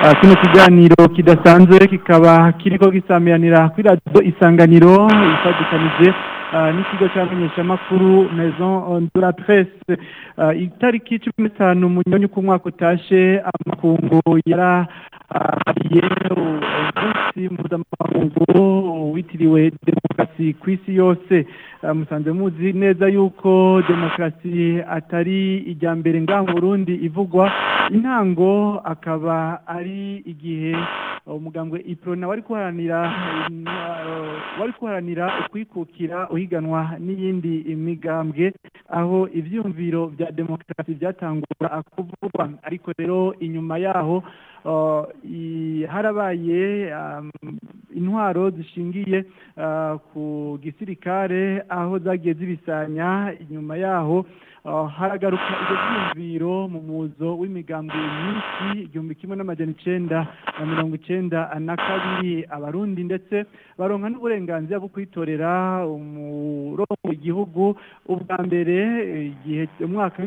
kino kiganiro kidasanzwe kikaba kiriko gisamiranira kuri radio Isanganiro ifadikanije n'ikigo cy'amenyeshamakuru Maison de la Presse. Itariki 15 munyonyi ku mwaka utashe amakungu yarahariye umunsi mpuzamakungu witiriwe demokarasi kw'isi yose. Musanze muzi neza yuko demokarasi atari ijya mbere ngaho mu Burundi ivugwa, intango akaba ari igihe umugambwe Iprona wari kuharanira ukwikukira uhiganwa n'iyindi imigambwe, aho ivyumviro vya demokarasi byatangura kuvugwa. Ariko rero inyuma yaho harabaye intwaro zishingiye ku gisirikare aho zagiye zibisanya. Inyuma yaho haragaruka ibyo byumviro mu muzo w'imigambwe myinshi 1992 abarundi ndetse baronka n'uburenganzira bwo kwitorera umurongo w'igihugu ubwa mbere igihe umwaka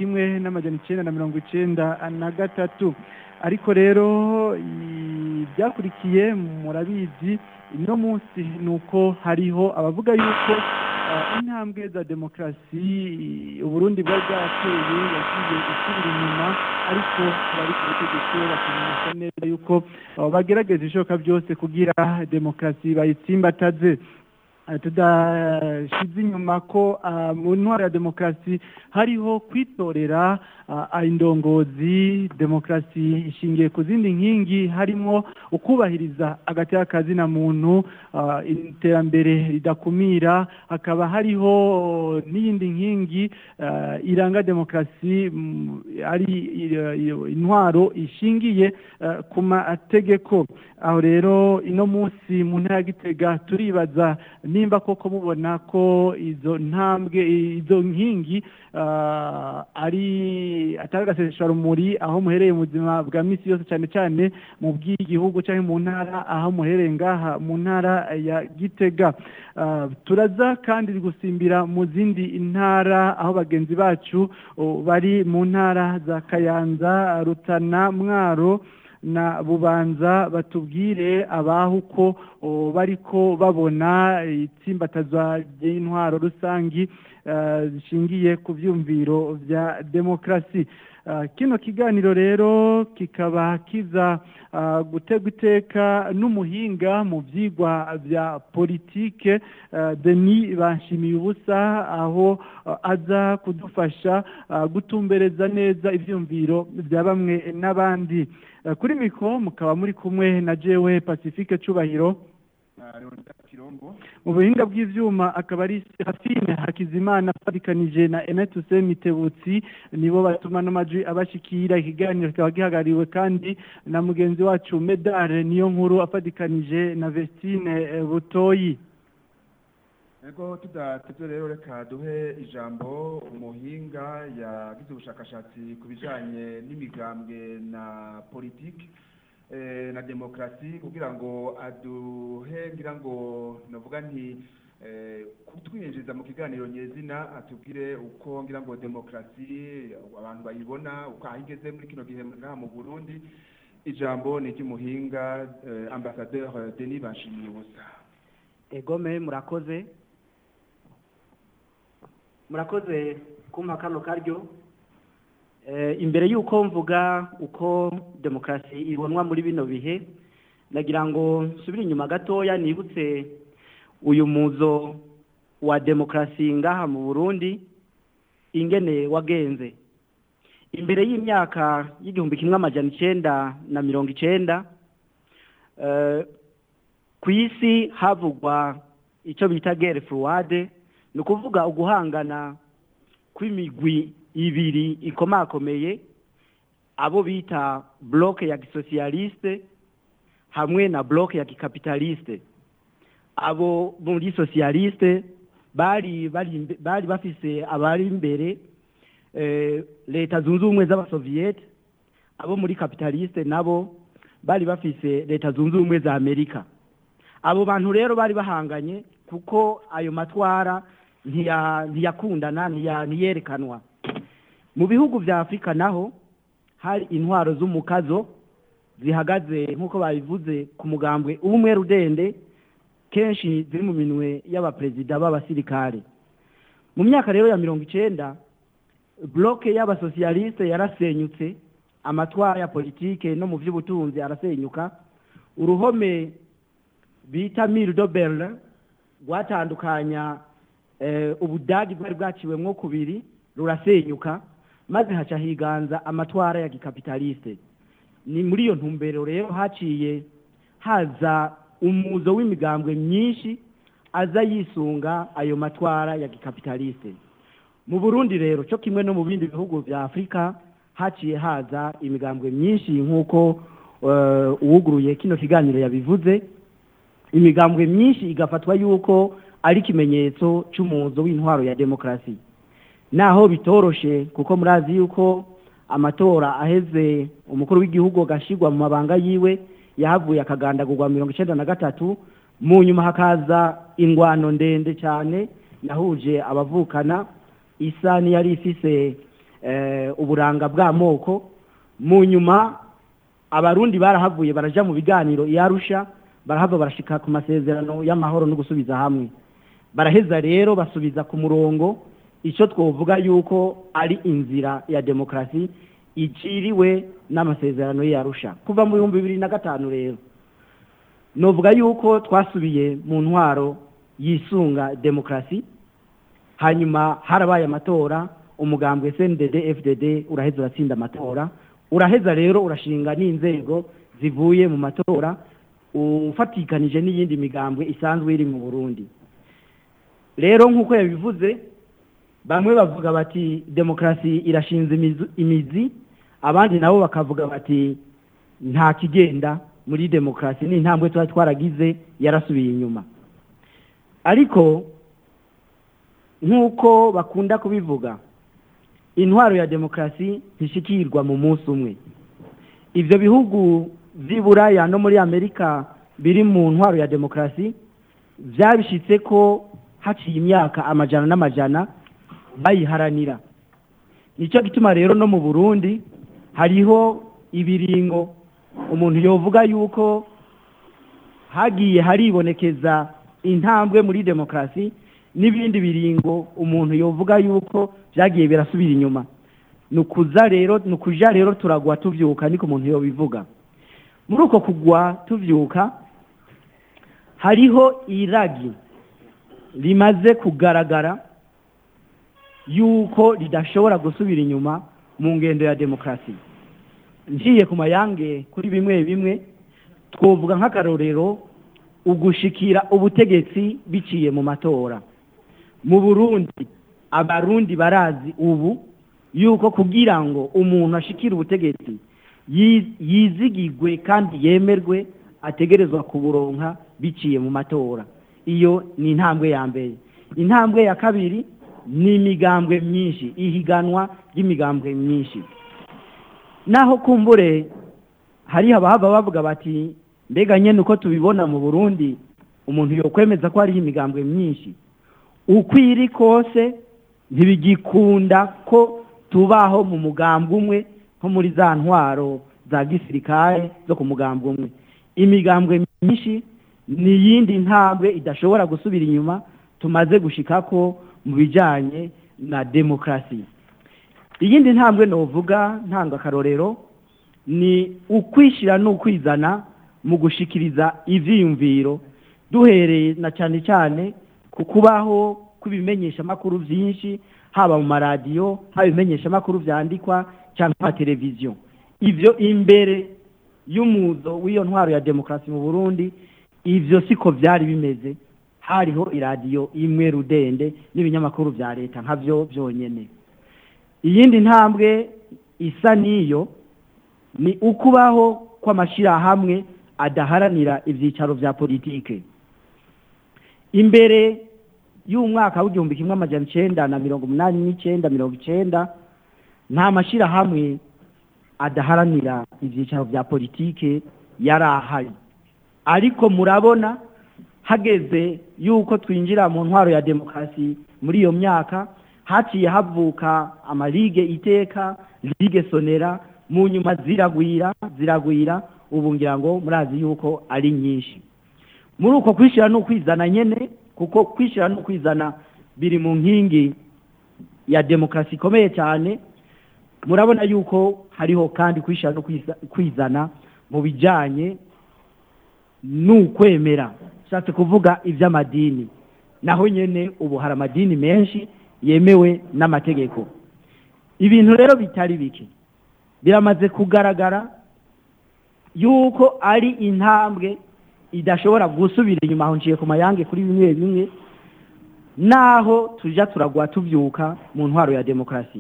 w'1993. ariko rero byakurikiye murabizi ino munsi nuko hariho abavuga yuko intambwe za demokarasi Uburundi bwari bwateye yagiye gusubira inyuma, ariko bari ku butegetsi bakamenyesha neza yuko bagerageza ishoboka byose kugira demokarasi bayitsimbataze. Tudashize inyuma ko mu ntwaro ya demokarasi hariho kwitorera indongozi. Demokarasi ishingiye ku zindi nkingi harimo ukubahiriza agateka kazina muntu, iterambere ridakumira. Hakaba hariho n'iyindi nkingi iranga demokarasi ari intwaro ishingiye ku mategeko. Aho rero ino munsi mu ntara ya Gitega turibaza nimba koko mubona ko izo ntambwe izo nkingi ari ataragasesha rumuri aho muhereye mu buzima bwa misi yose, cyane cyane mu bw'igihugu cyangwa mu ntara aho muhereye ngaha mu ntara ya Gitega. Turaza kandi gusimbira mu zindi ntara aho bagenzi bacu bari mu ntara za Kayanza, Rutana, Mwaro na Bubanza batubwire abaho uko bariko babona itsimbatazwa ry'intwaro rusangi zishingiye ku vyumviro vya demokarasi. Kino kiganiro rero kikaba kiza gutegwa iteka n'umuhinga mu vyigwa vya politike Denis Banshimiyubusa, aho aza kudufasha gutumbereza neza ivyumviro vya bamwe n'abandi. Kuri mikro mukaba muri kumwe na jewe Pacifique Cubahiro, mu buhinga bw'ivyuma akaba ari Serafine Hakizimana afatikanije na Enetuse Mitebutsi, nibo batuma n'amajwi abashikira. Ikiganiro kikaba gihagariwe kandi na mugenzi wacu Medare niyo nkuru afatikanije na Vestine Butoyi. Ego tudatevye rero reka duhe ijambo umuhinga yagize ubushakashatsi ku bijanye n'imigambwe na politiki na demokarasi kugira ngo aduhe ngira ngo navuga nti kutwinjiza mu kiganiro nyezina atubwire uko ngira ngo demokarasi abantu bayibona uko ahigeze muri kino gihe ngaha mu Burundi. Ijambo ni ry'umuhinga ambassadeur Denis Banshimiyubusa. Egome murakoze kumpa kano karyo. Imbere y'uko mvuga uko demokarasi ibonwa muri bino bihe, nagira ngo nsubire inyuma gatoya nibutse uyu muzo wa demokarasi ngaha mu Burundi ingene wagenze. Imbere y'imyaka y'1990 ku isi havugwa icyo bita guerre froide, ni ukuvuga uguhangana kw'imigwi ibiri ikomakomeye, abo bita bloke ya gisocialiste hamwe na bloke ya gikapitaliste. Abo muri socialiste bari bafise abari imbere leta zunze ubumwe z'abasoviet, abo muri kapitaliste nabo bari bafise leta zunze ubumwe za Amerika. Abo bantu rero bari bahanganye kuko ayo matwara ntiyakundana ntiyerekanwa. Mu bihugu vya Afrika naho hari intwaro z'umukazo zihagaze nk'uko babivuze ku mugambwe ubumwe rudende kenshi ziri mu minwe y'abaperezida b'abasirikare. Mu myaka rero ya 90 bloke y'abasosiyaliste yarasenyutse, amatwara ya politike no mu by'ubutunzi arasenyuka, uruhome bita Mur de Berlin rwatandukanya ubudagi bwari bwaciwemwo kubiri rurasenyuka, maze haca higanza amatwara ya gikapitaliste. Ni muri iyo ntumbero rero haciye haza umuzo w'imigambwe myinshi aza yisunga ayo matwara ya gikapitaliste. Mu Burundi rero cyo kimwe no mu bindi bihugu vya Afrika haciye haza imigambwe myinshi nk'uko uwuguruye kino kiganiro yabivuze, imigambwe myinshi igafatwa yuko ari kimenyetso cy'umuzo w'intwaro ya demokrasi. Naho bitoroshe kuko murazi yuko amatora aheze umukuru w'igihugu gashigwa mu mabanga yiwe yahavuye akagandagurwa 1993, mu nyuma hakaza ingwano ndende cyane yahuje abavukana isani yari ifise uburanga bw'amoko. Mu nyuma abarundi barahavuye baraja mu biganiro yarusha, barahava barashika ku masezerano y'amahoro no gusubiza hamwe, baraheza rero basubiza ku murongo icyo twovuga yuko ari inzira ya demokrasi iciriwe n'amasezerano yarusha kuva mu 2005. Rero novuga yuko twasubiye mu ntwaro yisunga demokrasi. Hanyuma harabaye amatora, umugambwe CNDD FDD uraheza uratsinda amatora, uraheza rero urashinga n'inzego zivuye mu matora ufatikanije n'iyindi migambwe isanzwe iri mu Burundi. Rero nk'uko yabivuze, bamwe bavuga bati demokrasi irashinze imizi, abandi nabo bakavuga bati nta kigenda muri demokrasi, ni intambwe twaragize yarasubiye inyuma. Ariko nk'uko bakunda kubivuga, intwaro ya demokrasi ntishikirwa mu munsi umwe. Ivyo bihugu vy'Iburaya no muri Amerika biri mu ntwaro ya demokrasi vyabishitse ko haciye imyaka amajana n'amajana bayiharanira. Nico gituma rero no mu Burundi hariho ibiringo umuntu yovuga yuko hagiye haribonekeza intambwe muri demokrasi, n'ibindi biringo umuntu yovuga yuko byagiye birasubira inyuma. Nukuja rero turagwa tuvyuka, niko umuntu yobivuga. Muri uko kugwa tuvyuka hariho iragi rimaze kugaragara yuko ridashobora gusubira inyuma mu ngendo ya demokrasi. Ngiye ku mayange kuri bimwe bimwe twovuga nk'akarorero ugushikira ubutegetsi biciye mu matora. Mu Burundi abarundi barazi ubu yuko kugira ngo umuntu ashikire ubutegetsi yizigigwe kandi yemerwe ategerezwa kuburonka biciye mu matora. Iyo ni intambwe ya mbere. Intambwe ya kabiri ni imigambwe myinshi, ihiganwa ry'imigambwe myinshi. Naho kumbure hari abahava bavuga bati mbega nyene uko tubibona mu Burundi umuntu yokwemeza ko ari imigambwe myinshi, ukwiri kose ntibigikunda ko tubaho mu mugambwe umwe nko muri za ntwaro za gisirikare zo ku mugambwe umwe. Imigambwe myinshi ni yindi ntambwe idashobora gusubira inyuma tumaze gushikako mu bijanye na demokrasi. Iyindi ntambwe novuga ntanga karorero ni ukwishira n'ukwizana mu gushikiriza ivyiyumviro, duhereye na cyane cyane ku kubaho kubimenyesha makuru byinshi, haba mu maradiyo, haba ibimenyesha makuru vyandikwa cyangwa televiziyo. Ivyo imbere y'umuzo w'iyo ntwaro ya demokrasi mu Burundi ivyo siko vyari bimeze. Hariho iradiyo imwe rudende n'ibinyamakuru vya leta nkavyo byonyene. Iyindi ntambwe isa niyo ni ukubaho kw'amashira hamwe adaharanira ivyicaro vya politike. Imbere y'umwaka w'igihumbi kimwe amajana 1989 nta mashira hamwe adaharanira ivyicaro vya politike yarahari. Ariko murabona hageze yuko twinjira mu ntwaro ya demokrasi muri iyo myaka haciye havuka amalige iteka, ligue sonera, mu nyuma ziragwira ubu ngira ngo murazi yuko ari nyinshi muri uko kwishira no kwizana nyene kuko kwishira no kwizana biri mu nkingi ya demokrasi ikomeye cyane murabona yuko hariho kandi kwishira no kwizana mu bijanye n'ukwemera shatse kuvuga ivy'amadini naho nyene ubu hari amadini menshi yemewe n'amategeko ibintu rero bitari bike biramaze kugaragara yuko ari intambwe idashobora gusubira inyuma aho nciye ku mayange kuri bimwe bimwe naho tuja turagwa tuvyuka mu ntwaro ya demokrasi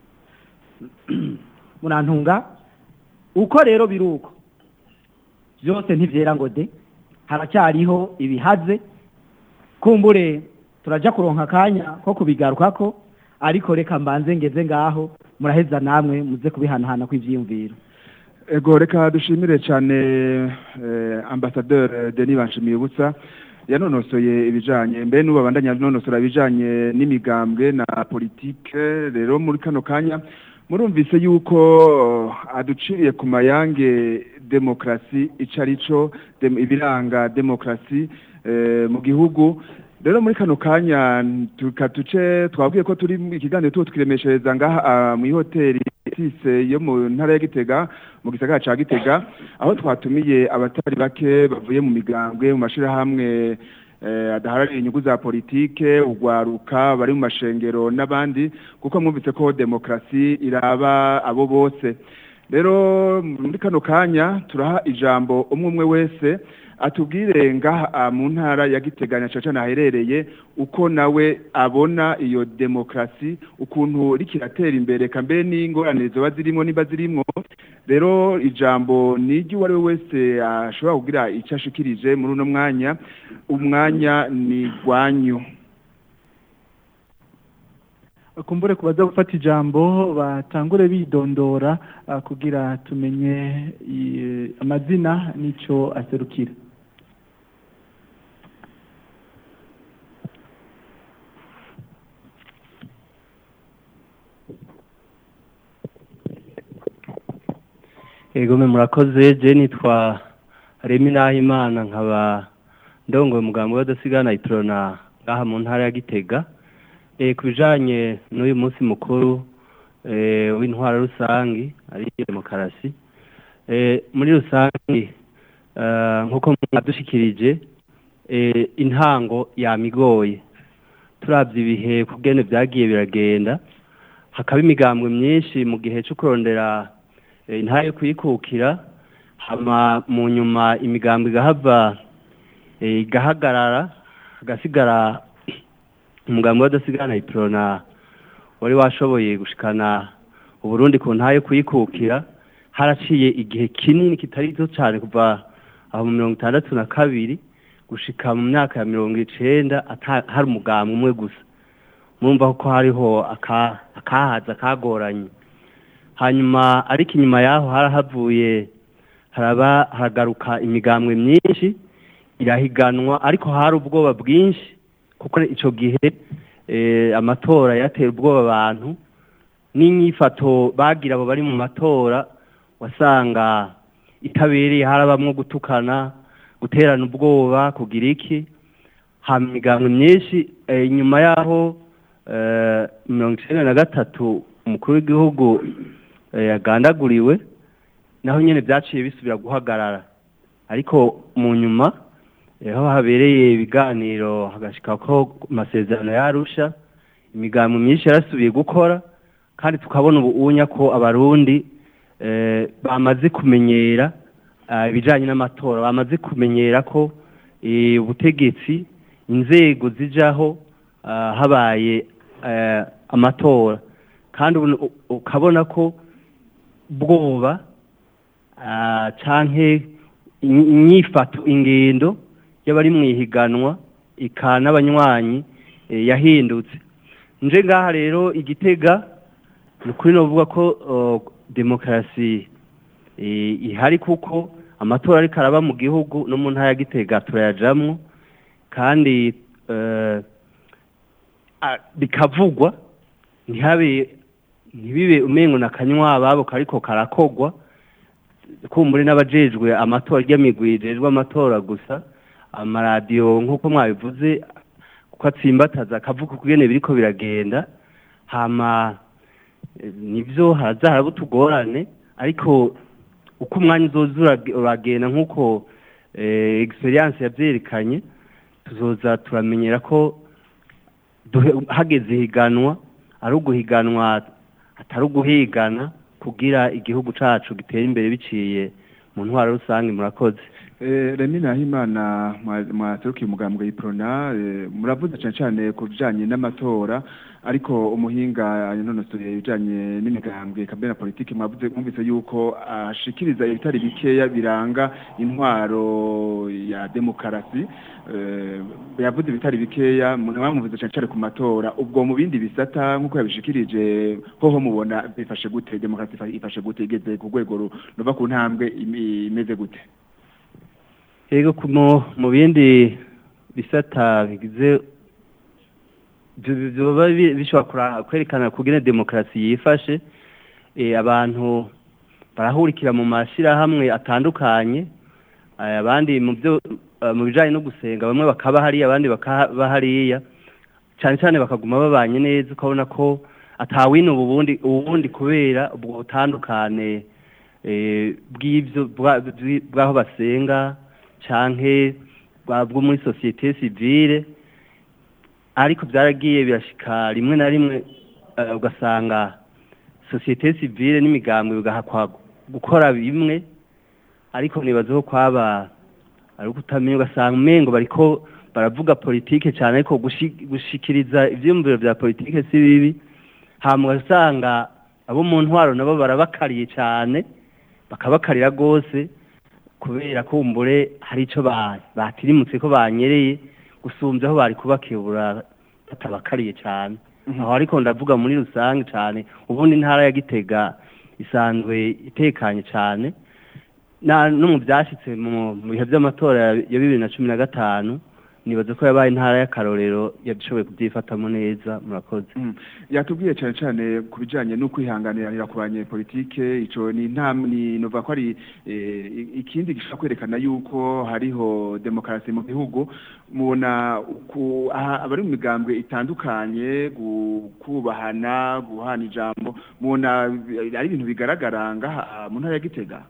murantunga uko rero biruko byose ntivyera ngo de haracyariho ibihaze kumbure turaja kuronka kanya ko kubigarukako ariko reka mbanze ngeze ngaho muraheza namwe muze kubihanahana kw'ivyiyumviro ego reka dushimire cyane ambassadeur Denis Banshimiyibutsa yanonosoye ibijanye mbe n'ubabandanya nonosora ibijanye n'imigambwe na politique rero muri kano kanya murumvise yuko aduciriye ku mayange demokrasi icarico ibiranga demokrasi mu gihugu rero muri kano kanya tukatuce twabwiye ko turi ikiganiro tuwo twiremeshereza ngaha mu hoteli yo mu ntara ya Gitega mu gisagara ca Gitega aho twatumiye abatari bake bavuye mu migambwe mu mashirahamwe adaharariye inyungu za politike ugwaruka bari mu mashengero n'abandi kuko mwumvise ko demokrasi iraba abo bose rero muri kano kanya turaha ijambo umwe wese atubwire ngaha mu ntara ya Gitega cyane aherereye uko nawe abona iyo demokrasi ukuntu rikiratera imbere kambe n'ingorane zoba zirimo niba zirimo rero ijambo nigi wari wese ashobora kugira icyo ashikirije muri uno mwanya umwanya ni gwanyu kumbure kubaza gufata ijambo batangure bidondora kugira tumenye amazina nico aserukira Ego murakoze je nitwa Remi Nahimana nkaba ndongoye umugambi w'adasigana itrona ngaha mu ntara ya Gitega kubijanye n'uyu munsi mukuru w'intwara rusangi ari demokarasi muri rusangi nkuko mwadushikirije intango yamigoye turavye ibihe kugene byagiye biragenda hakaba imigambwe myinshi mu gihe cyo kurondera intayo kuyikukira hama mu nyuma imigambwe igahava igahagarara hagasigara umugambi w'adasigana iprona wari washoboye gushikana Uburundi ku ntayo kuyikukira haraciye igihe kinini kitari gito cyane kuva aho mu 1962 gushika mu myaka ya 1990 hari umugambi umwe gusa mumva ko hariho akahaza kagoranye hanyuma ariko inyuma yaho harahavuye haragaruka imigambwe myinshi irahiganwa ariko hari ubwoba bwinshi kuko ico gihe amatora yatera ubwoba abantu n'inyifato bagira abo bari mu matora wasanga itabereye harabamwe gutukana guterana ubwoba kugira iki hamigambwe myinshi inyuma yaho 1993 umukuru w'igihugu yagandaguriwe naho nyene byaciye bisubira guhagarara ariko mu nyuma aho habereye ibiganiro hagashika ko amasezerano yarusha imigambo myinshi yarasubiye gukora kandi tukabona ubuunya ko abarundi bamaze kumenyera ibijanye n'amatora bamaze kumenyera ko ubutegetsi inzego zijaho habaye amatora kandi ukabona ko bwoba canke inyifato ingendo y'abari mwihiganwa ikana abanywanyi yahindutse nje ngaha rero Igitega nukuri no vuga ko demokrasi ihari kuko amatora ari karaba mu gihugu no mu ntara ya Gitega turayajamwo kandi bikavugwa ntibibe umengo na kanywa babo kariko karakogwa kumbure n'abajejwe amatora y'imigwi ijejwe amatora gusa amaradiyo nk'uko mwabivuze kuko atsimbataza akavuga kugene biriko biragenda hama nivyo hazahara butugorane ariko uko umwanya uzoza uragenda nk'uko experience yavyerekanye tuzoza turamenyera ko hageze higanwa ari uguhiganwa atari uguhigana kugira igihugu cacu gitera imbere biciye mu ntwaro rusange. Murakoze. Remi Nahimana mwaserukiye umugambwe Iprona muravuze cyane ku bijanye n'amatora ariko umuhinga yanonosoye ibijanye n'imigambwe kabena politiki mwumvise yuko ashikiriza ibitari bikeya biranga intwaro ya demokarasi yavuze ibitari bikeya mwamuvuze cyane ku matora ubwo mu bindi bisata nk'uko yabishikirije hoho mubona bifashe gute demokarasi ifashe gute igeze ku rwego ruva ku ntambwe imeze gute? Ego mu bindi bisata bigize byoba bishobora kwerekana kugena demokarasi yifashe abantu barahurikira mu mashirahamwe atandukanye abandi mu bijanye no gusenga bamwe bakaba hariya abandi bakaba hariya cyane cyane bakaguma babanye neza ukabona ko atawino ubundi kubera ubwo butandukane bw'ibyo bwaho basenga canke bwo muri societe civile ariko byaragiye birashika rimwe na rimwe ugasanga societe civile n'imigambwe bigahakwa gukora bimwe ariko nibazo kwaba ari kutamenya ugasanga umengo bariko baravuga politike cyane ariko gushikiriza ivyumviro vya politike si bibi hamwe ugasanga abo mu ntwaro nabo barabakariye cyane bakabakarira gose kubera kumbure hari ico batirimutse ko banyereye gusumbya aho bari kubakebura batabakariye cyane aho ariko ndavuga muri rusange cyane ubundi intara ya Gitega isanzwe itekanye cyane no mu byashitse mu bihe by'amatora ya 2015 nibaze ko yabaye intara y'akarorero yadushoboye kubyifatamo neza. Murakoze. Yatubwiye cyane ku bijanye no kwihanganira ku banyepolitike ico ni nova ko ari ikindi gishaka kwerekana yuko hariho demokarasi mu gihugu mubona abari mu migambwe itandukanye kubahana guhana ijambo mubona ari ibintu bigaragara ngaha mu ntara ya Gitega.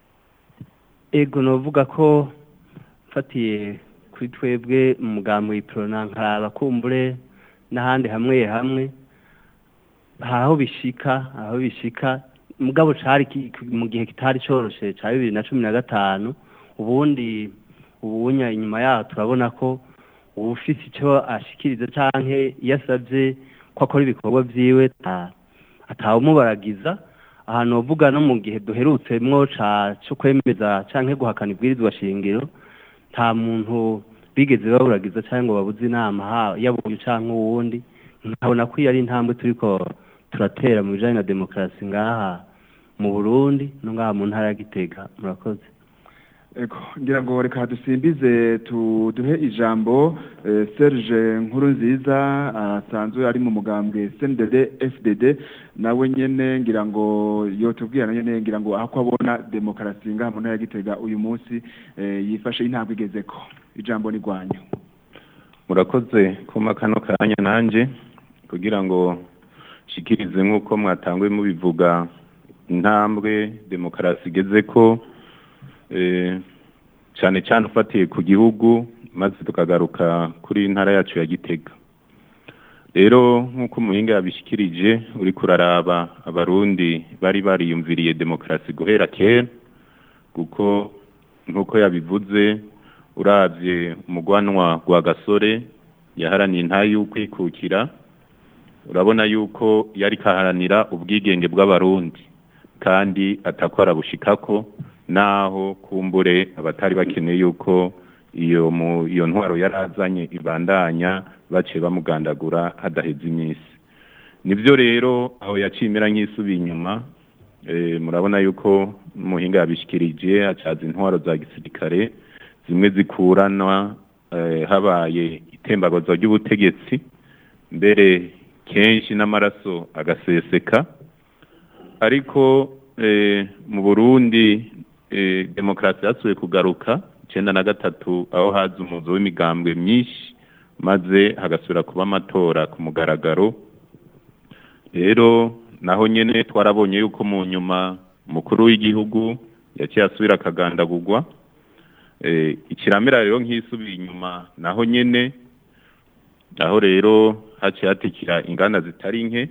Ego novuga ko fatiye kuri twebwe umugambwe Iprona nkaraba kumbure n'ahandi hamwe aho bishika mugabo cari mu gihe kitari coroshe ca 2015 ubunya inyuma yaho turabona ko ubufise ico ashikiriza canke yasavye ko akora ibikorwa vyiwe atawumubaragiza ahantu uvuga no mu gihe duherutsemwo cyo kwemeza canke guhakana ibwirizwa shingiro nta muntu bigeze baburagiza cyangwa ngo babuze inama yabonye canke uwundi nkabona ko yari intambwe turiko turatera mu bijanye na demokarasi ngaha mu Burundi no ngaha mu ntara ya Gitega. Murakoze. Ego ngira ngo reka dusimbize duhe ijambo Serge Nkurunziza asanzwe ari mu mugambwe CNDD FDD nawe nyene ngira ngo yotubwira nyene ngira ngo aho abona demokarasi ngaha mu ntara ya Gitega uyu munsi yifashe intambwe igezeko. Ijambo ni gwanyu. Murakoze kuma kano kanya nanje kugira ngo shikirize nkuko mwatangwe mubivuga intambwe demokarasi igezeko cyane cyane ufatiye ku gihugu maze tukagaruka kuri intara yacu ya Gitega. Rero nkuko umuhinga yabishikirije uri kuraraba abarundi bari bariyumviriye demokarasi guhera kera kuko nkuko yabivuze uravye umugwanwa gwa Gasore yaharaniye intayi y'ukwikukira urabona yuko yari kaharanira ubwigenge bw'abarundi kandi atakora bushikako naho kumbure abatari bakeneye yuko iyo ntwaro yarazanye ibandanya bace bamugandagura hadaheze iminsi. Nivyo rero aho yacimira nk'isubi inyuma murabona yuko umuhinga yabishikirije acaza intwaro za gisirikare zimwe zikuranwa habaye itembagozo ry'ubutegetsi mbere kenshi n'amaraso agaseseka ariko mu Burundi demokarasi yasubiye kugaruka 1993 aho haza umuzo w'imigambwe myinshi maze hagasubira kuba amatora ku mugaragaro. Rero naho nyene twarabonye yuko mu nyuma mukuru w'igihugu yaciye asubira akagandagurwa. Ikiramira rero nk'isubiye inyuma naho nyene aho rero haciye hatikira inganda zitari nke,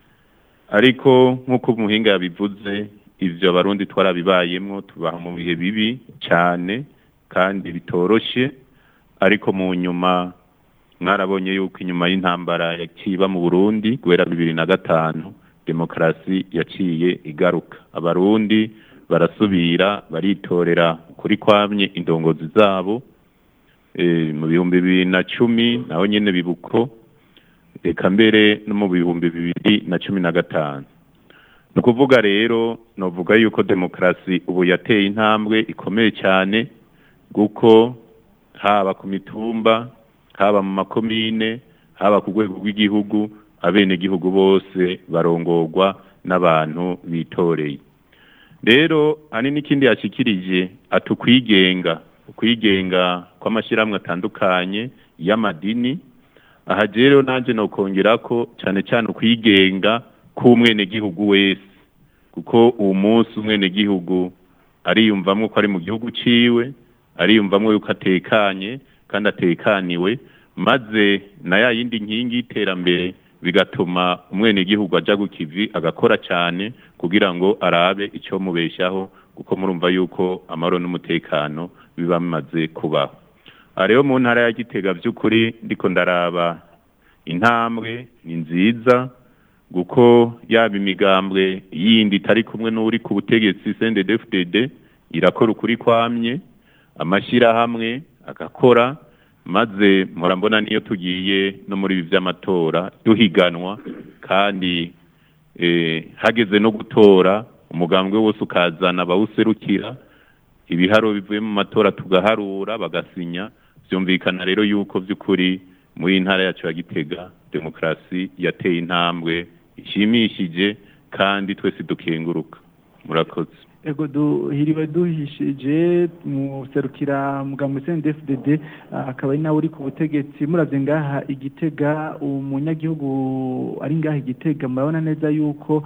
ariko nk'uko umuhinga yabivuze ivyo abarundi twarabibayemwo tubaha mu bihe bibi cyane kandi bitoroshe, ariko mu nyuma mwarabonye yuko inyuma y'intambara yakiba mu Burundi guhera 2005 demokarasi yaciye igaruka, abarundi barasubira baritorera kuri kwamye indongozi zabo. Mu bihumbi 2010 naho nyene bibuko, eka mbere no mu bihumbi 2015. No kuvuga rero novuga yuko demokarasi ubu yateye intambwe ikomeye cyane, guko haba ku mitumba, haba mu makomine, haba ku rwego rw'igihugu, abene gihugu bose barongorwa n'abantu bitoreye. Rero hani n'ikindi yashikirije atukwigenga, ukwigenga kw'amashyirahamwe atandukanye y'amadini. Aha rero nanje nokongerako cyane cyane ukwigenga k'umwene gihugu wese, kuko uwo munsi umwene gihugu ariyumvamwo ko ari mu gihugu ciwe, ariyumvamwo yuko atekanye kandi atekaniwe, maze na ya yindi nkingi y'iterambere bigatuma umwene gihugu aja gukivi agakora cyane kugira ngo arabe icyo mubeshaho, kuko murumva yuko amahoro n'umutekano biba bimaze kubaho. Rero mu ntara ya Gitega by'ukuri ndiko ndaraba intambwe ni nziza, guko yaba imigambwe yindi itari kumwe n'uri ku butegetsi CNDD-FDD irakora ukuri kwamye, amashyirahamwe agakora, maze murambona niyo tugiye no muri ibi by'amatora duhiganwa, kandi hageze no gutora umugambwe wose ukazana abawuserukira, ibiharo bivuye mu matora tugaharura bagasinya. Byumvikana rero yuko by'ukuri muri intara yacu ya Gitega demokarasi yateye intambwe ishimishije kandi twese dukenguruka. Murakoze. Ego duhiriwe duhishije mu serukira mugambwe CNDD-FDD akaba ari nawe uri ku butegetsi. Muravye ngaha Igitega, umunyagihugu ari ngaha Igitega murabona neza yuko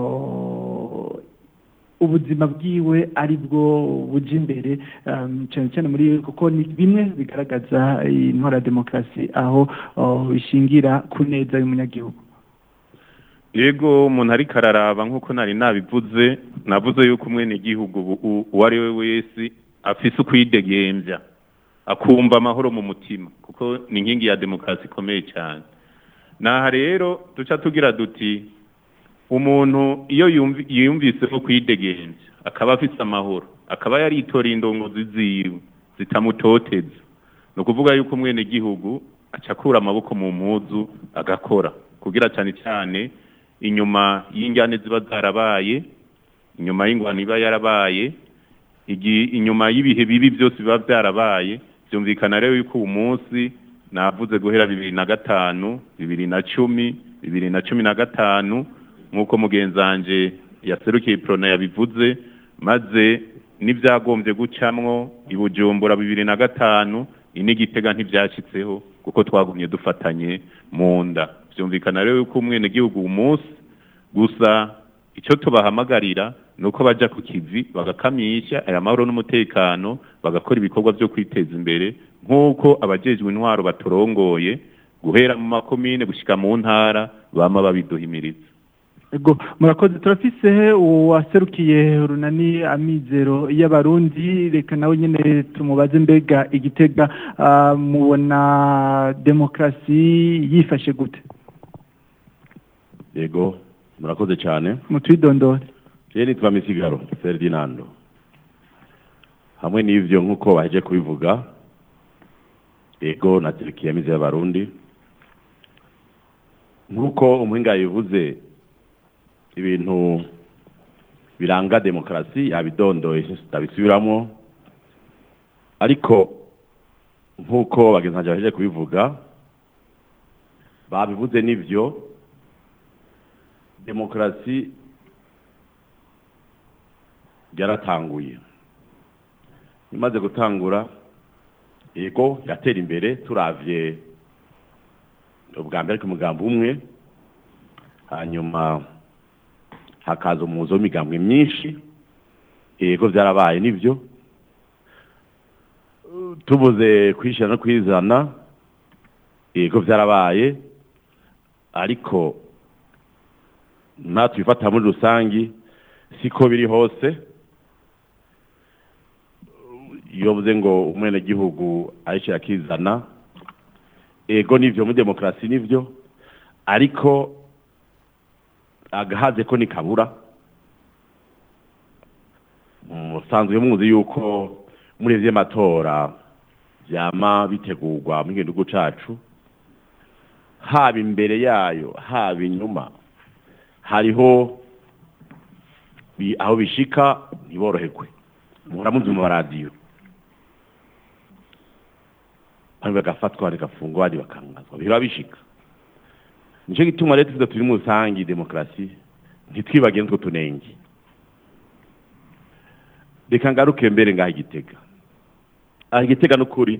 ubuzima bwiwe ari bwo buja imbere cyane cyane muri, kuko ni bimwe bigaragaza intwara demokarasi aho bishingira ku neza y'umunyagihugu. Yego umuntu ari kararaba nk'uko nari nabivuze, navuze yuko umwene gihugu uwo ari we wese afise ukwidegembya akumva amahoro mu mutima, kuko ni inkingi ya demokarasi ikomeye cyane. Naha rero duca tugira duti umuntu iyo yumvise ko kwidegembya akaba afise amahoro, akaba yaritoreye indongozi ziwe zitamutoteza, no kuvuga yuko umwene gihugu acakura amaboko mu mpuzu agakora, kugira cyane cyane inyuma y'injyane ziba zarabaye, inyuma y'ingwano iba yarabaye, inyuma y'ibihe bibi byose biba byarabaye. Byumvikana rero yuko uyu munsi navuze guhera 2005, 2010, 2015 nk'uko mugenzanje yaserukiye Prona yabivuze, maze n'ibyagombye gucamwo ibujumbura 2005 inigitega ntibyashitseho kuko twagumye dufatanye mu nda. Byumvikana rero yuko umwene gihugu umunsi gusa icyo tubahamagarira nuko baja ku kivi bagakamisha aya mahoro n'umutekano, bagakora ibikorwa byo kwiteza imbere nk'uko abajejwe intwaro baturongoye guhera mu makomine gushika mu ntara bama babiduhimiriza. Ego murakoze. Turafise uwaserukiye runani amizero y'abarundi, reka nawe nyene tumubaze mbega Igitega mubona demokarasi yifashe gute? Ego murakoze cyane. Mutwidondore. Je nitwa Misigaro Ferdinando. Hamwe n'ivyo nk'uko baje kubivuga, ego naserukiye amizero y'abarundi, nk'uko umuhinga yivuze ibintu biranga demokarasi yabidondoye sitabisubiramo, ariko nk'uko bagenzi baje kubivuga babivuze n'ivyo, demokarasi yaratanguye imaze gutangura yego yatera imbere turavye ubwa mbere ku mugambi umwe hanyuma hakaza umuzo w'imigambwe myinshi yego byarabaye nivyo tubuze kwishira no kwizana yego byarabaye ariko natwifata muri rusangi siko biri hose iyo buze ngo umwene gihugu ayishira kizana ego nivyo mu demokrasi nivyo ariko agahaze ko ni kabura musanzwe muzi yuko muri vy'amatora vyama bitegurwa mu gihugu cacu haba imbere yayo haba inyuma hariho aho bishika ntiboroherwe muramuzi mu radio bamwe bagafatwa bagafungwa abandi bakangazwa bihora bishika nico gituma rero tuza turi mu rusangi demokrasi ntitwibagire nutwo tunenge reka ngaruke mbere ngaho igitega n'ukuri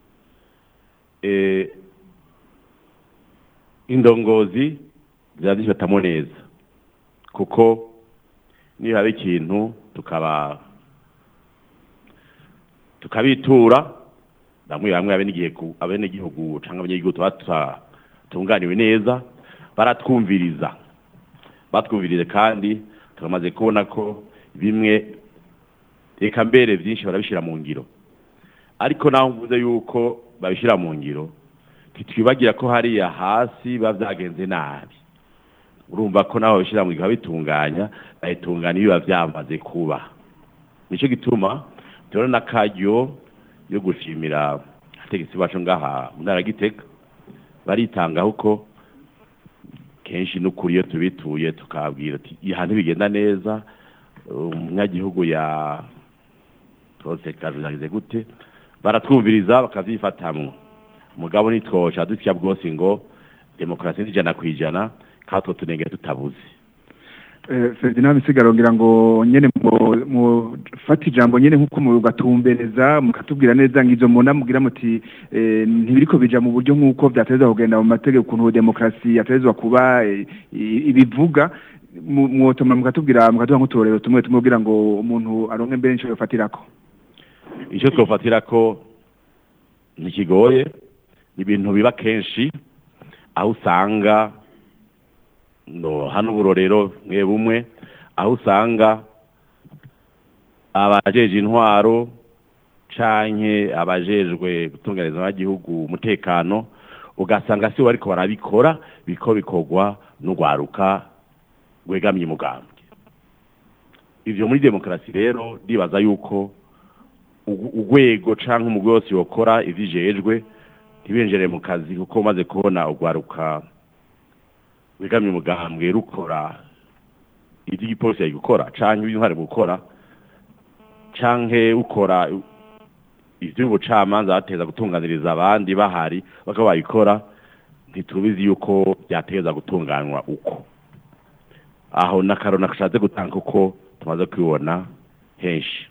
indongozi zirazifatamo neza kuko niyo haba ikintu tukabitura bamwe abenegihugu cyangwa abanyagihugu tunganiwe neza baratwumviriza kandi turamaze kubona ko bimwe reka mbere byinshi barabishira mu ngiro ariko naho mvuze yuko babishira mu ngiro titwibagira ko hariya hasi bavyagenze nabi urumva ko naho babishira mu ngiro bitunganya bayitunganya iyo bavyamaze kuba nico gituma turona akaryo yo gushimira abategetsi bacu ngaha mu ntara Gitega baritanga uko kenshi n'ukuri iyo tubituye tukabwira ati ihane bigenda neza umunyagihugu ya tose kazagize gute baratwumviriza bakavyifatamwo mugabo nitwoca dutya bwose ngo demokrasi n'ijana kwijana katwo tunenge tutabuze Ferdinand Misigaro ngira ngo nyene mu fata ijambo nyene nkuko mu gatumbereza mukatubwira neza ngizo mona mugira muti ntibiriko bija mu buryo nkuko byateza kugenda mu mategeko kuntu demokrasi yatezwa kuba ibivuga mwotoma mukatubwira nk'utorero tumwe tumubwira ngo umuntu aronke mbere nco yofatirako icyo twofatirako ntikigoye ibintu biba kenshi aho usanga hano uburorero mwe bumwe aho usanga abajeje intwaro canke abajejwe gutunganiriza abanyagihugu umutekano ugasanga si bariko barabikora bikorwa n'ugwaruka rwegamye umugambwe ivyo muri demokrasi rero ndibaza yuko urwego canke umugwi wose wokora ivyijejwe ntibinjire mu kazi kuko umaze kubona ugwaruka wigamye umugambwe rukora ivyo igipolisi yari gukora canke ibintwari gukora canke ukora ivy'ubucamanza bateza gutunganiriza abandi bahari bakaba bayikora ntitubizi yuko byateza gutunganwa uko aho nakarona kashatse gutanga uko tumaze kwibona henshi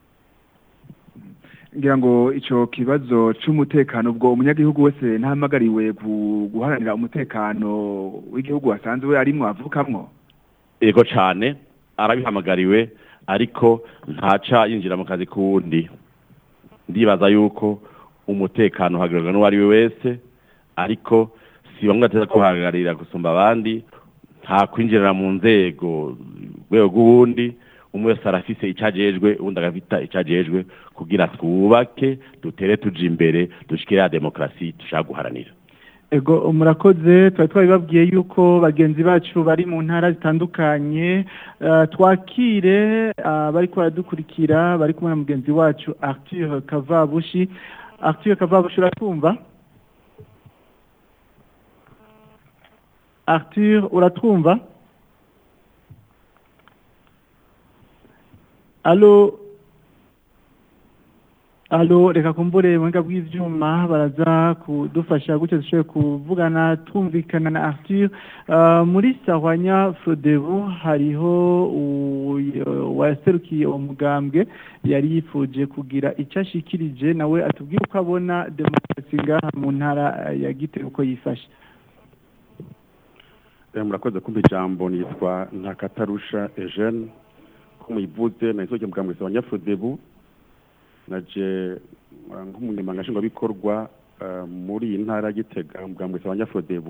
ngira ngo ico kibazo c'umutekano ubwo umunyagihugu wese ntahamagariwe guharanira umutekano w'igihugu asanzwe arimwo avukamwo ego cane arabihamagariwe ariko ntaca yinjira mu kazi kuwundi ndibaza yuko umutekano uhagararwa n'uwo ari we wese ariko si bamwe bateza kuhagararira gusumba abandi nta kwinjirira mu nzego rwego rw'uwundi umwe wese arafise icajejwe uwundi agafita icajejwe kugira twubake dutere tuje imbere dushikire ya demokrasi dushaka guharanira ego murakoze twari twabibabwiye yuko bagenzi bacu bari mu ntara zitandukanye twakire bari baradukurikira bari kumwe na mugenzi wacu Arthur Kavabushi uratwumva Arthur uratwumva Allo Alo, reka kumbure mwenga bw'ivyuma baraza kudufasha gutyo dushoboye kuvugana twumvikana na Arthur. Muri Sahwanya Frodebu hariho waserukiye umugambwe yari yifuje kugira icyo ashikirije nawe atubwira uko abona demokarasi ngaha mu ntara ya Gitega uko yifashe. Murakoze kumva ijambo nitwa Ntakatarusha Eugene ko muyivuze na isoje mugambwe Sahwanya Frodebu naje nk'umunyamabanga nshingwabikorwa muri iyi ntara Gitega mugambwe Sahwanya Frodebu.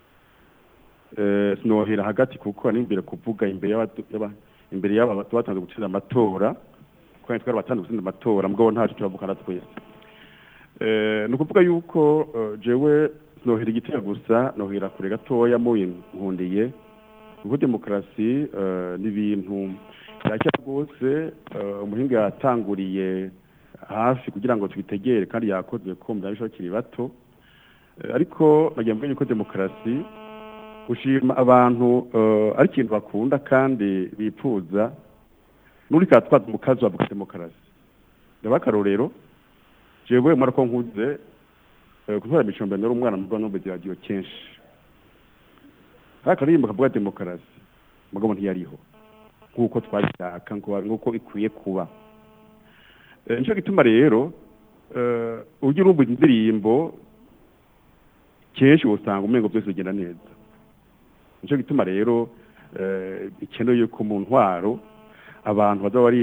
Sinohera hagati kuko nimbere kuvuga imbere y'aba batanze gutsinda amatora ko twari batanze gutsinda amatora mugabo ntacu turavukana twese. Ni ukuvuga yuko jewe sinohera Gitega gusa nohera kure gatoya mu nkundiye kuko demokarasi n'ibintu cyacya rwose umuhinga yatanguriye hafi kugira ngo twitegere kandi yakozwe ko mbyabisho kiri bato ariko nagiye mvuga yuko demokarasi ushima abantu ari ikintu bakunda kandi bipfuza nuri katwaza umukazi wa demokarasi ndabakarorero jewe mara ko nkuze kutwara imicombe n'uri umwana mvuga no bezi radio kenshi hakarimba kavuga demokarasi mugabo ntiyariho nkuko twashaka nkuko ikwiye kuba. Nico gituma rero ugira urumva indirimbo kenshi usanga umengo byose bigenda neza. Nico gituma rero ikenewe yuko mu ntwaro abantu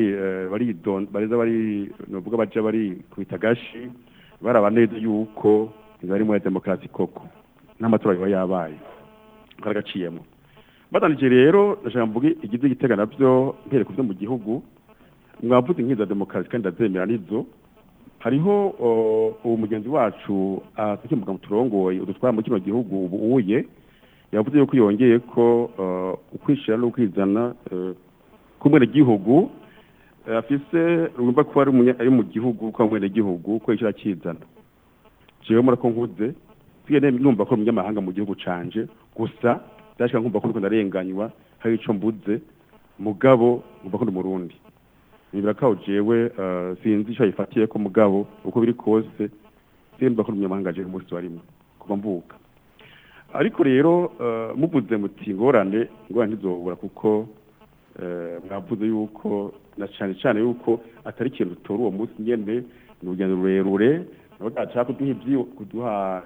bari novuga baje bari kubitagashi baraba neza yuko bari mu demokarasi koko n'amatora yabaye karagaciyemo. Batanije rero ndashaka mvuge igize Gitega navyo mpere kuvyo mu gihugu mwavuze nkiza demokarasi kandi ndazemera nizo hariho uwo mugenzi wacu atike mugabo turongoye udutwara mu kino gihugu ubu uye yavuze yuko yongeye ko ukwishira no kwizana kumwe gihugu afise urumva ko ari mu gihugu ko mwene gihugu ko ishira kizana jewe murako nkuze twigene numva ko umunyamahanga mu gihugu canje gusa ndashaka nkumva ko ndarenganywa hari ico mbuze mugabo numva ko ndi Murundi nibira ko jewe sinzi ico yifatiye ko mugabo uko biri kose simba ko umunyamahanga je mu rimwe kuva mvuka ariko rero muvuze muti ngorane ntizobura kuko mwavuze yuko na cyane yuko atari ikintu utora uwo munsi nyene ni urugendo rurerure nabashaka kuduha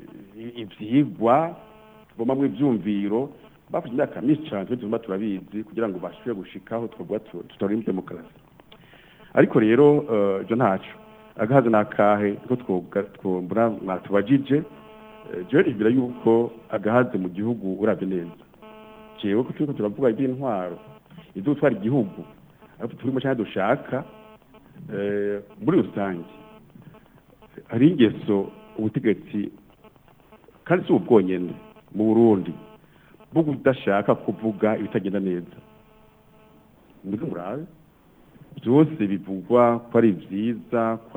ivyigwa tuvomamwo ivyumviro bafite imyaka myinshi cyane tuzuma turabizi kugira ngo bashobore gushikaho twavuga tutora demokarasi. Ariko rero jo ntaco agahaze nakahe ko twombura mwatubajije jewe ibira yuko agahaze mu gihugu uravye neza jewe ko turiko turavuga iby'intwaro izotwara igihugu ariko turimo cyane dushaka muri rusange hari ingeso ubutegetsi kandi si ubwonyene mu Burundi bwo kudashaka kuvuga ibitagenda neza muri murabe byose bivugwa ko ari vyiza ko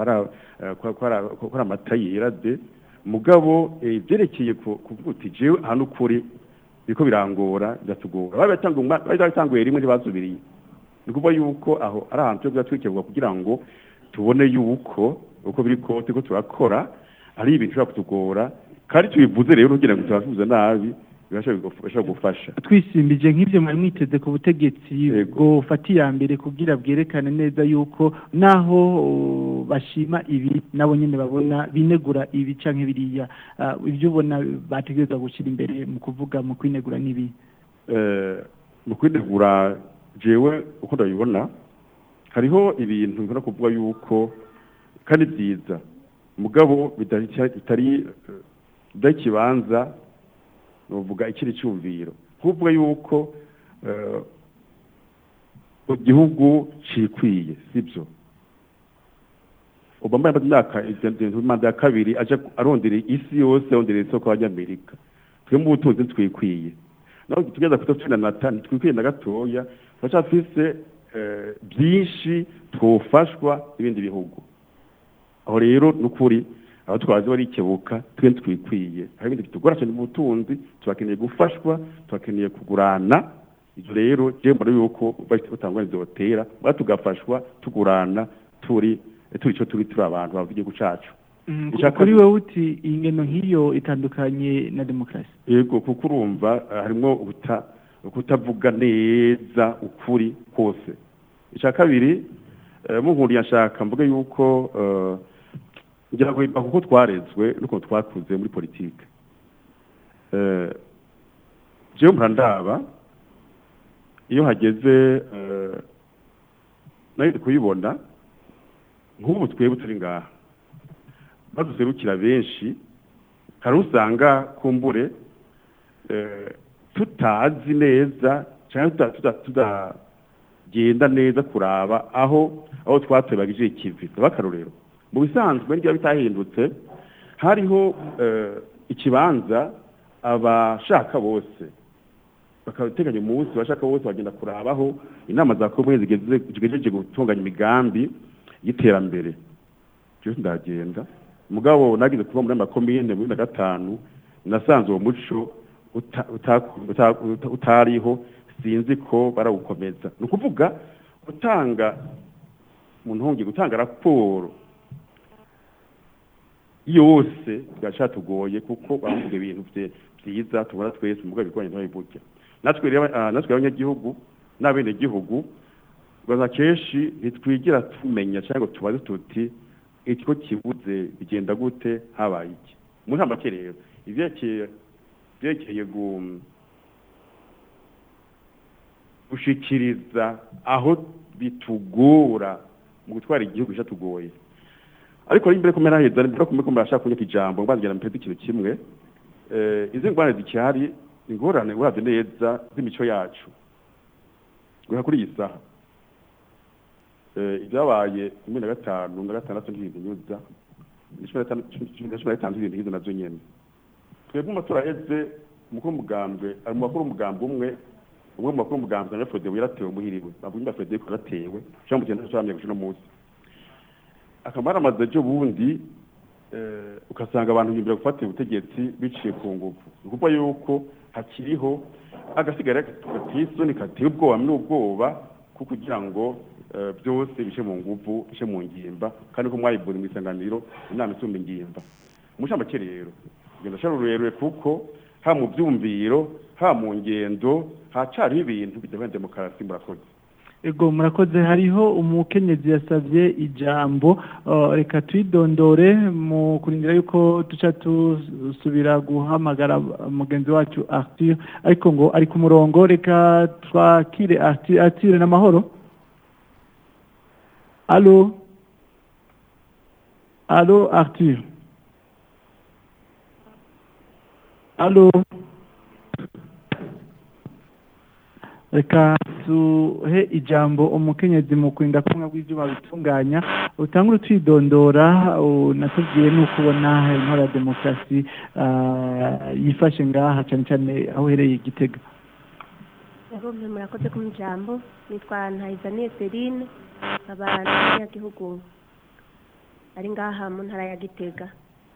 ari amata yera de mugabo byerekeye kuvuga uti jewe ahantu kuri biko birangora byatugora batanguye rimwe ntibasubiriye ni kuvuga yuko aho ari ahantu cyo twikebwa kugira ngo tubone yuko uko biri kote ko turakora ari ibintu bishobora kutugora kandi tubivuze rero kugira ngo tubasubize nabi bashobora gufasha twisimbije nk'ibyo mwari mwiteze ku butegetsi bwo fatiya mbere kugira bwerekane neza yuko naho bashima ibi nabo nyene babona binegura ibi canke biriya ibyo ubona bategereza gushyira imbere mu kuvuga mu kwinegura n'ibi mu kwinegura jewe uko ndabibona hariho ibintu nkora kuvuga yuko kandi byiza mugabo bitari kibanza uvuga ikiri cyumviro kuvuga yuko igihugu cikwiye sibyo Obama yamaze imyaka ya kabiri aje arondera isi yose arondera isoko y'Amerika twe mu butunzi twikwiye naho tugeza ku 2005 twikwiye na gatoya bacafise byinshi twofashwa ibindi bihugu aho rero nukuri aho twazi bari kebuka twe twikwiye hari ibindi bitugora cyane mu butunzi tubakeneye gufashwa tubakeneye kugurana ibyo rero je mbona yuko batangwa izotera batugafashwa tugurana turi turi ico turi abantu bavuga igihugu cacu kuri wewe uti ingeno nk'iyo itandukanye na demokarasi yego kuko urumva harimo kutavuga neza ukuri kose icya kabiri munkuriye nshaka mvuge yuko ngira ngo kuko twarezwe nuko twakuze muri politike jewe murandaba iyo hageze nayo kuyibona nk'ubu twebwe turi ngaha baduserukira benshi hari usanga kumbure tutazi neza cyangwa tutagenda neza kuraba aho twatwebagije ikivi bakarorero mu bisanzwe ngira bitahindutse hariho ikibanza abashaka bose bakateganya umunsi bashaka bose bagenda kurabaho inama za komune zigejeje gutunganya imigambi y'iterambere cyo ndagenda mugabo nagize kuba muri makomine muri 5 nasanze uwo muco utariho sinzi ko barawukomeza nukuvuga gutanga muntongi gutanga raporo yose gacatugoye kuko bavuga ibintu byiza tubona twese mugabo bikwanye ntabiburya natwe abanyagihugu n'abene gihugu baza keshi nitwigira tumenya cyangwa tubaze tuti icyo kibuze bigenda gute habaye iki muri amake rero ivyekeye gushikiriza aho bitugora mu gutwara igihugu cyatugoye ariko imbere komera heza ndiko kumera ashaka kunyaka ijambo mbazigera mpeze ikintu kimwe izi ngwane zikihari ingorane uravye neza z'imico yacu guha kuri iyi saha ibyabaye 2005 na 2006 ntibinyuza 2005 ibintu nazo nyene twebwe amatora yeze umukuru mugambwe ari mu bakuru umugambwe umwe mu bakuru umugambwe na Frederic yaratewe muhiriwe bavuga Frederic yaratewe cyo mu kintu cyamye gushino munsi akamara amaze cyo bundi ukasanga abantu bimbira gufata ubutegetsi biciye ku ngufu ukuva yuko hakiriho agasigara gatisoni kateye ubwoba n'ubwoba kugira ngo byose bishe mu nguvu bishe mu ngimba kandi ko mwayibura mu isanganiro inama isumba ingimba umushamba rero genda sharurerwe kuko ha mu byumviro ha mu ngendo hacari ibintu bijya demokarasi murakoze ego murakoze hariho umukenyezi yasabye ijambo reka twidondore mu kurindira yuko tuca tusubira guhamagara mugenzi wacu Arthur ariko ngo ari ku murongo reka twakire Arthur na mahoro Allô Arthur Allô reka tuhe ijambo umukenyezi mu kwinda kumwe bw'ivyuma bitunganya utangura twidondora natubwiye nuko ubona intore ya demokarasi yifashe ngaha cyane cyane aho uhereye Gitega Ngombe murakoze ku ijambo nitwa Ntayizaniye Serine abantu y'agihugu ari ngaha mu ntara ya Gitega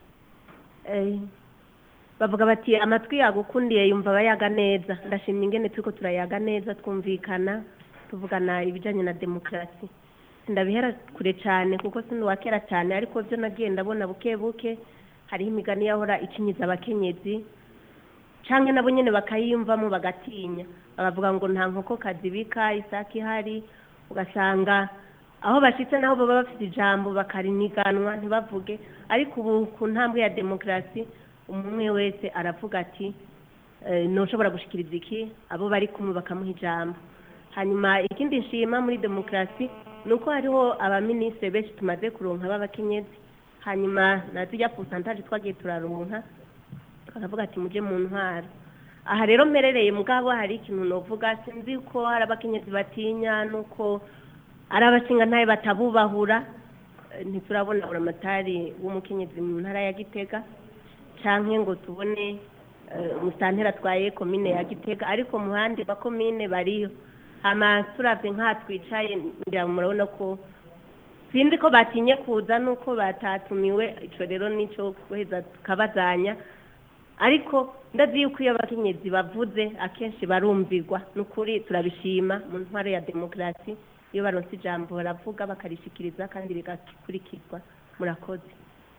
bavuga bati amatwi yagukundiye yumva bayaga neza ndashimye ingene turiko turayaga neza twumvikana tuvugana ibijanye na demokarasi ndabihera kure cyane kuko sindi wakera cyane ariko byo nagiye ndabona buke buke hari imigani yahora icinyiza abakenyezi canke nabo nyene bakayimvamo bagatinya bakavuga ngo nta nkoko kazibika isaki hari ugasanga aho bashitse naho baba bafite ijambo bakariniganwa ntibavuge ariko ubu ku ntambwe ya demokarasi umwe wese aravuga ati ntushobora gushikiriza iki abo bari kumwe bakamuha ijambo hanyuma ikindi nshima muri demokarasi nuko hariho abaminisitiri benshi tumaze kuronka b'abakenyezi hanyuma natujya pourcentage twagiye turaronka tukavuga ati muje mu ntwaro aha rero mperereye mugabo hari ikintu novuga sinzi ko hari abakenyezi batinya nuko ari abashinga ntaye batabubahura ntiturabona buramatari w'umukenyezi mu ntara ya Gitega canke ngo tubone musantera twaye komine ya Gitega ariko muhandi ba komine bariyo ama turavye nka twicaye ngira murabona ko sindi ko batinye kuza nuko batatumiwe ico rero nico kweza kabazanya ariko ndazi yuko iyo abakenyezi bavuze akenshi barumvirwa nukuri turabishima mu ntwaro ya demokarasi iyo baronse ijambo baravuga bakarishikiriza kandi bigakurikizwa murakoze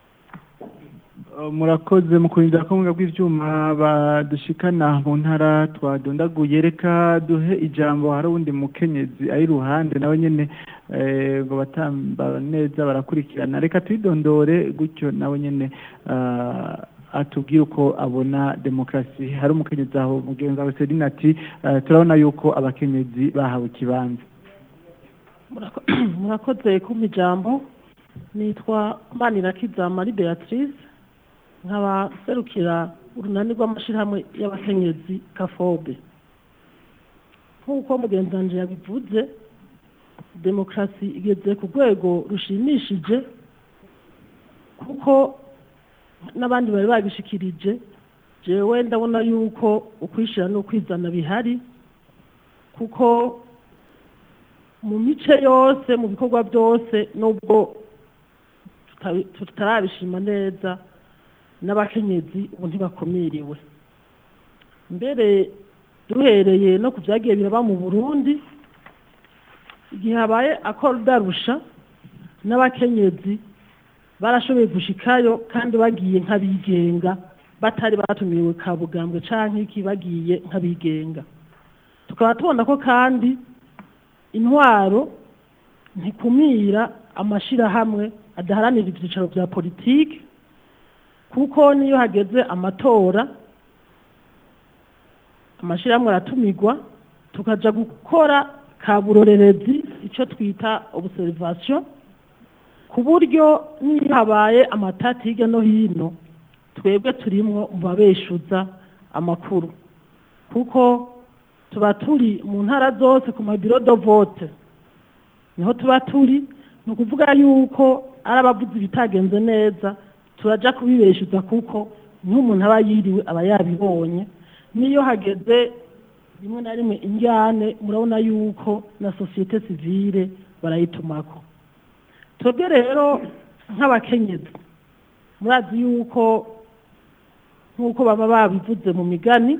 murakoze mu kurinda ko muga bw'ivyuma badushikana mu ntara twadondaguye reka duhe ijambo hari undi mukenyezi ari ruhande nawe nyene ngo batamba neza barakurikirana reka twidondore gutyo nawe nyene atubwire uko abona demokarasi hari umukenyezi aho mugenzi wawe Serine ati turabona yuko abakenyezi bahawe ikibanza murakoze kumpa ijambo nitwa Manirakiza Marie Beatrice nkaba serukira urunani rw'amashirahamwe y'abakenyezi kafobe nk'uko mugenzi wanje yabivuze demokarasi igeze ku rwego rushimishije kuko n'abandi bari bagishikirije jewe ndabona yuko ukwishira no kwizana bihari kuko mu mice yose mu bikorwa byose nubwo tutarabishima neza n'abakenyezi ubu ntibakumiriwe mbere duhereye no ku byagiye biraba mu Burundi igihe habaye akordarusha n'abakenyezi barashoboye gushikayo kandi bagiye nk'abigenga batari batumiwe kabugambwe canke iki bagiye nk'abigenga tukaba tubona ko kandi intwaro ntikumira amashirahamwe adaharanira ibyicaro bya politiki kuko niyo hageze amatora amashirahamwe aratumirwa tukaja gukora kaburorerezi icyo twita observation ku buryo niyo habaye amatati hirya no hino twebwe turimwo mu babeshuza amakuru kuko tuba turi mu ntara zose ku mabiro do vote niho tuba turi ni ukuvuga yuko ari abavuzi bitagenze neza turaja kubibeshuza kuko nk'umuntu aba yiriwe aba yabibonye niyo hageze rimwe na rimwe injyane murabona yuko na societe civile barayitumako twebwe rero nk'abakenyezi murazi yuko nk'uko baba babivuze mu migani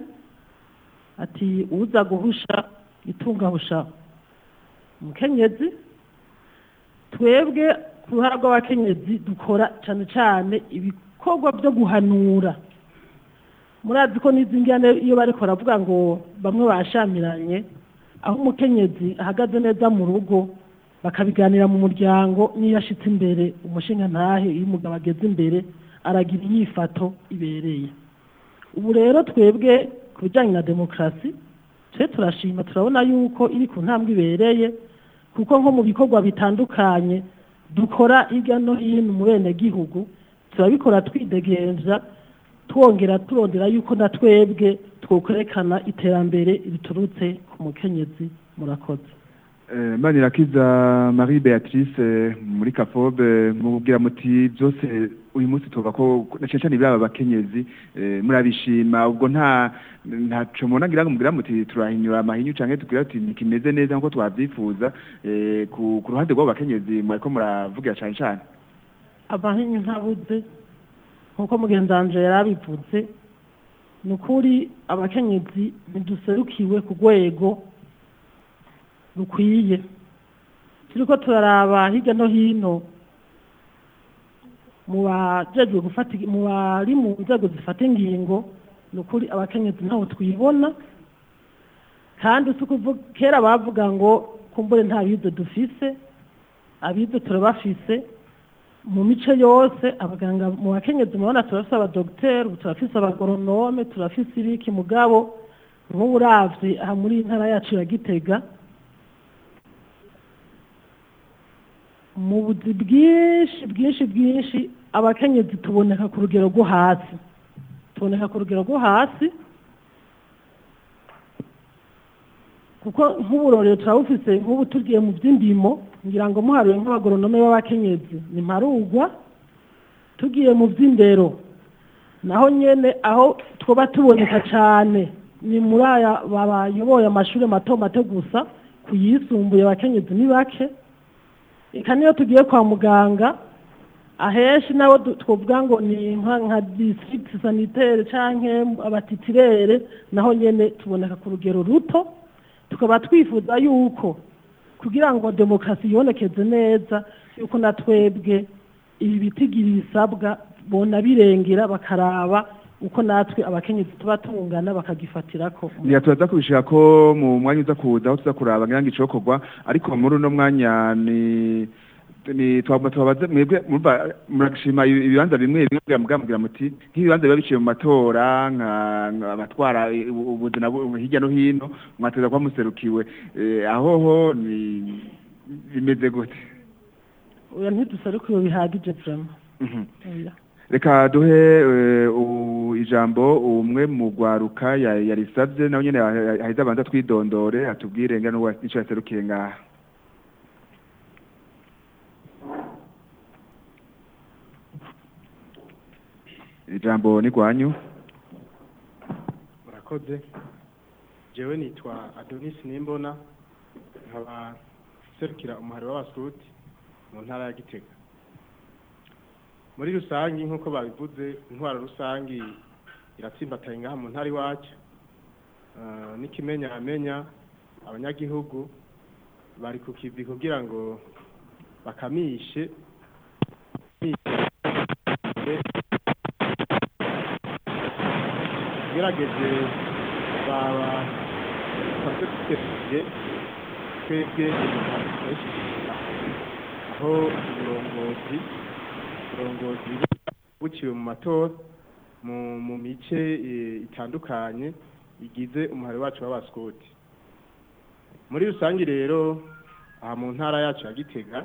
ati uza guhusha itungahusha umukenyezi twebwe ku ruhara rw'abakenyezi dukora cyane cyane ibikorwa byo guhanura murazi ko n'izingane iyo bariko baravuga ngo bamwe bashamiranye aho umukenyezi ahagaze neza mu rugo bakabiganira mu muryango niyo ashitse imbere umushinga ntahe iyo umugabo ageze imbere aragira inyifato ibereye ubu rero twebwe ku bijyanye na demokarasi twe turashima turabona yuko iri ku ntambwe ibereye kuko nko mu bikorwa bitandukanye dukora hirya no hino mu benegihugu turabikora twidegenza twongera turondera yuko na twebwe twokwerekana iterambere riturutse ku mukenyezi murakoze Manirakiza Marie Beatrice muri kafobe mubwira muti byose uyu munsi tuvuga ko cyane biraba abakenyezi murabishima ubwo ntaco munagira ngo mubwira muti turahinyura amahinyu canke tugira ati nikimeze neza nko twavyifuza ku ruhande rw'abo bakenyezi mwariko muravugira cyane cyane amahinyu ntabuze nkuko mugenzi wanje yarabivuze ni ukuri abakenyezi ntiduserukiwe ku rwego rukwiye turiko turaraba hirya no hino mu bajejwe gufata mu bari mu nzego zifata ingingo ni ukuri abakenyezi ntaho twibona kandi kera bavuga ngo kumbure nta bize dufise abize turabafise mu mice yose abaganga mu bakenyezi mubona turafise abadogiteri turafise abagoronome turafise ibiki mugabo nk'uburavyi aha muri intara yacu ya Gitega mu buzi bwinshi abakenyezi tuboneka ku rugero rwo hasi kuko nk'uburorero turabufise nk'ubu tugiye mu by'indimo ngira ngo muharuye nk'abagoronome b'abakenyezi ni mparugwa tugiye mu by'indero naho nyene aho twoba tuboneka cyane ni muri aya babayoboye amashuri mato gusa kuyisumbuye abakenyezi ni bake eka niyo tugiye kwa muganga ahenshi nabo twovuga ngo ni nka district sanitaire canke abatitirere naho nyene tuboneka ku rugero ruto tukaba twifuza yuko kugira ngo demokarasi yibonekeze neza yuko na twebwe ibi bitigiri bisabwa bona birengera bakaraba uko natwe abakenyezi tuba tungana bakagifatirako turaza kubishira ko mu mwanya uza kuza aho tuza kuraba ngira ngo icokorwa ariko muri uno mwanya ni twabaze mwebwe murashima ibibanza bimwe bimwe mugambira muti nk'ibibanza biba biciye mu matora abatwara ubuzina hirya no hino mwateza kwa muserukiwe ahoho ni bimeze gute oya ntiduserukiwe bihagije vraiment reka duhe ijambo umwe mu gwaruka yarisabye nawe nyene aheza abanza twidondore atubwire ngano n'icyo yaserukiye ngaha ijambo ni gwanyu murakoze jewe nitwa Adonis Nimbona nkaba serukira umuhari w'abasuti mu ntara ya Gitega muri rusangi nk'uko babivuze intwaro rusangi iratsimbataye ngaha mu ntara iwacu n'ikimenyamenya abanyagihugu bari ku kivi kugira ngo bakamishe gerageje baba bafite twebwe aho uburongozi buciwe mu matora mu mice itandukanye igize umuhari wacu w'abaskuti muri rusange rero aha mu ntara yacu ya Gitega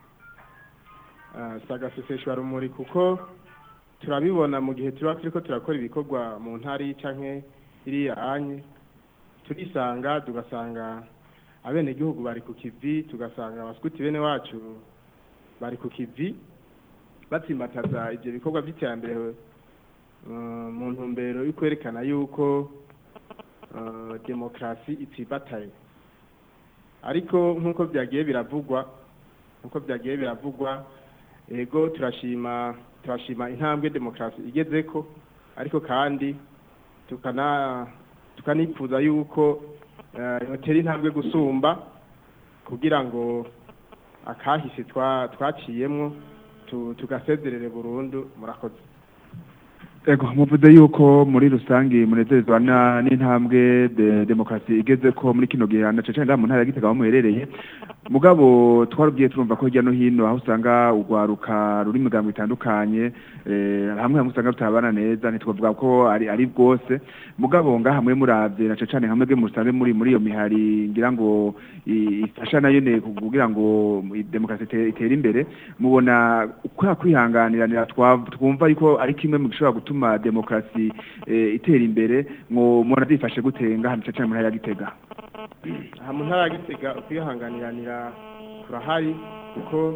sagaseseshwa rumuri kuko turabibona mu gihe turiko turakora ibikorwa mu ntari canke iriya anye turisanga tugasanga abene gihugu bari ku kivi tugasanga abaskuti bene wacu bari ku kivi batsimbataza ivyo bikorwa by'iterambere mu ntumbero yo kwerekana yuko demokarasi itsibataye ariko nk'uko byagiye biravugwa ego turashima intambwe demokarasi igezeko ariko kandi tukanifuza yuko yotera intambwe gusumba kugira ngo akahise twaciyemwo tugasezerere burundu murakoze ego muvuze yuko muri rusangi munezerezwa n'intambwe demokarasi igeze ko muri kino gihe anacaca ngaha mu ntara ya Gitega aho muherereye mugabo twarubwiye turumva ko hirya no hino aho usanga urwaruka ruri migambo itandukanye hamwe usanga rutabana neza ntitwavuga ko ari bwose mugabo ngaha mwe muravye nacacane hamwe bwe musanze muri iyo mihari ngira ngo ifasha nayo ne kugira ngo demokarasi itere imbere mubona uko kwihanganiranira twumva yuko ari kimwe mu gishobora gutuma demokarasi itera imbere ngo mubona zifashe gutenga hano nacacane mu ntara ya Gitega aha mu ntara ya Gitega ukwihanganiranira turahari kuko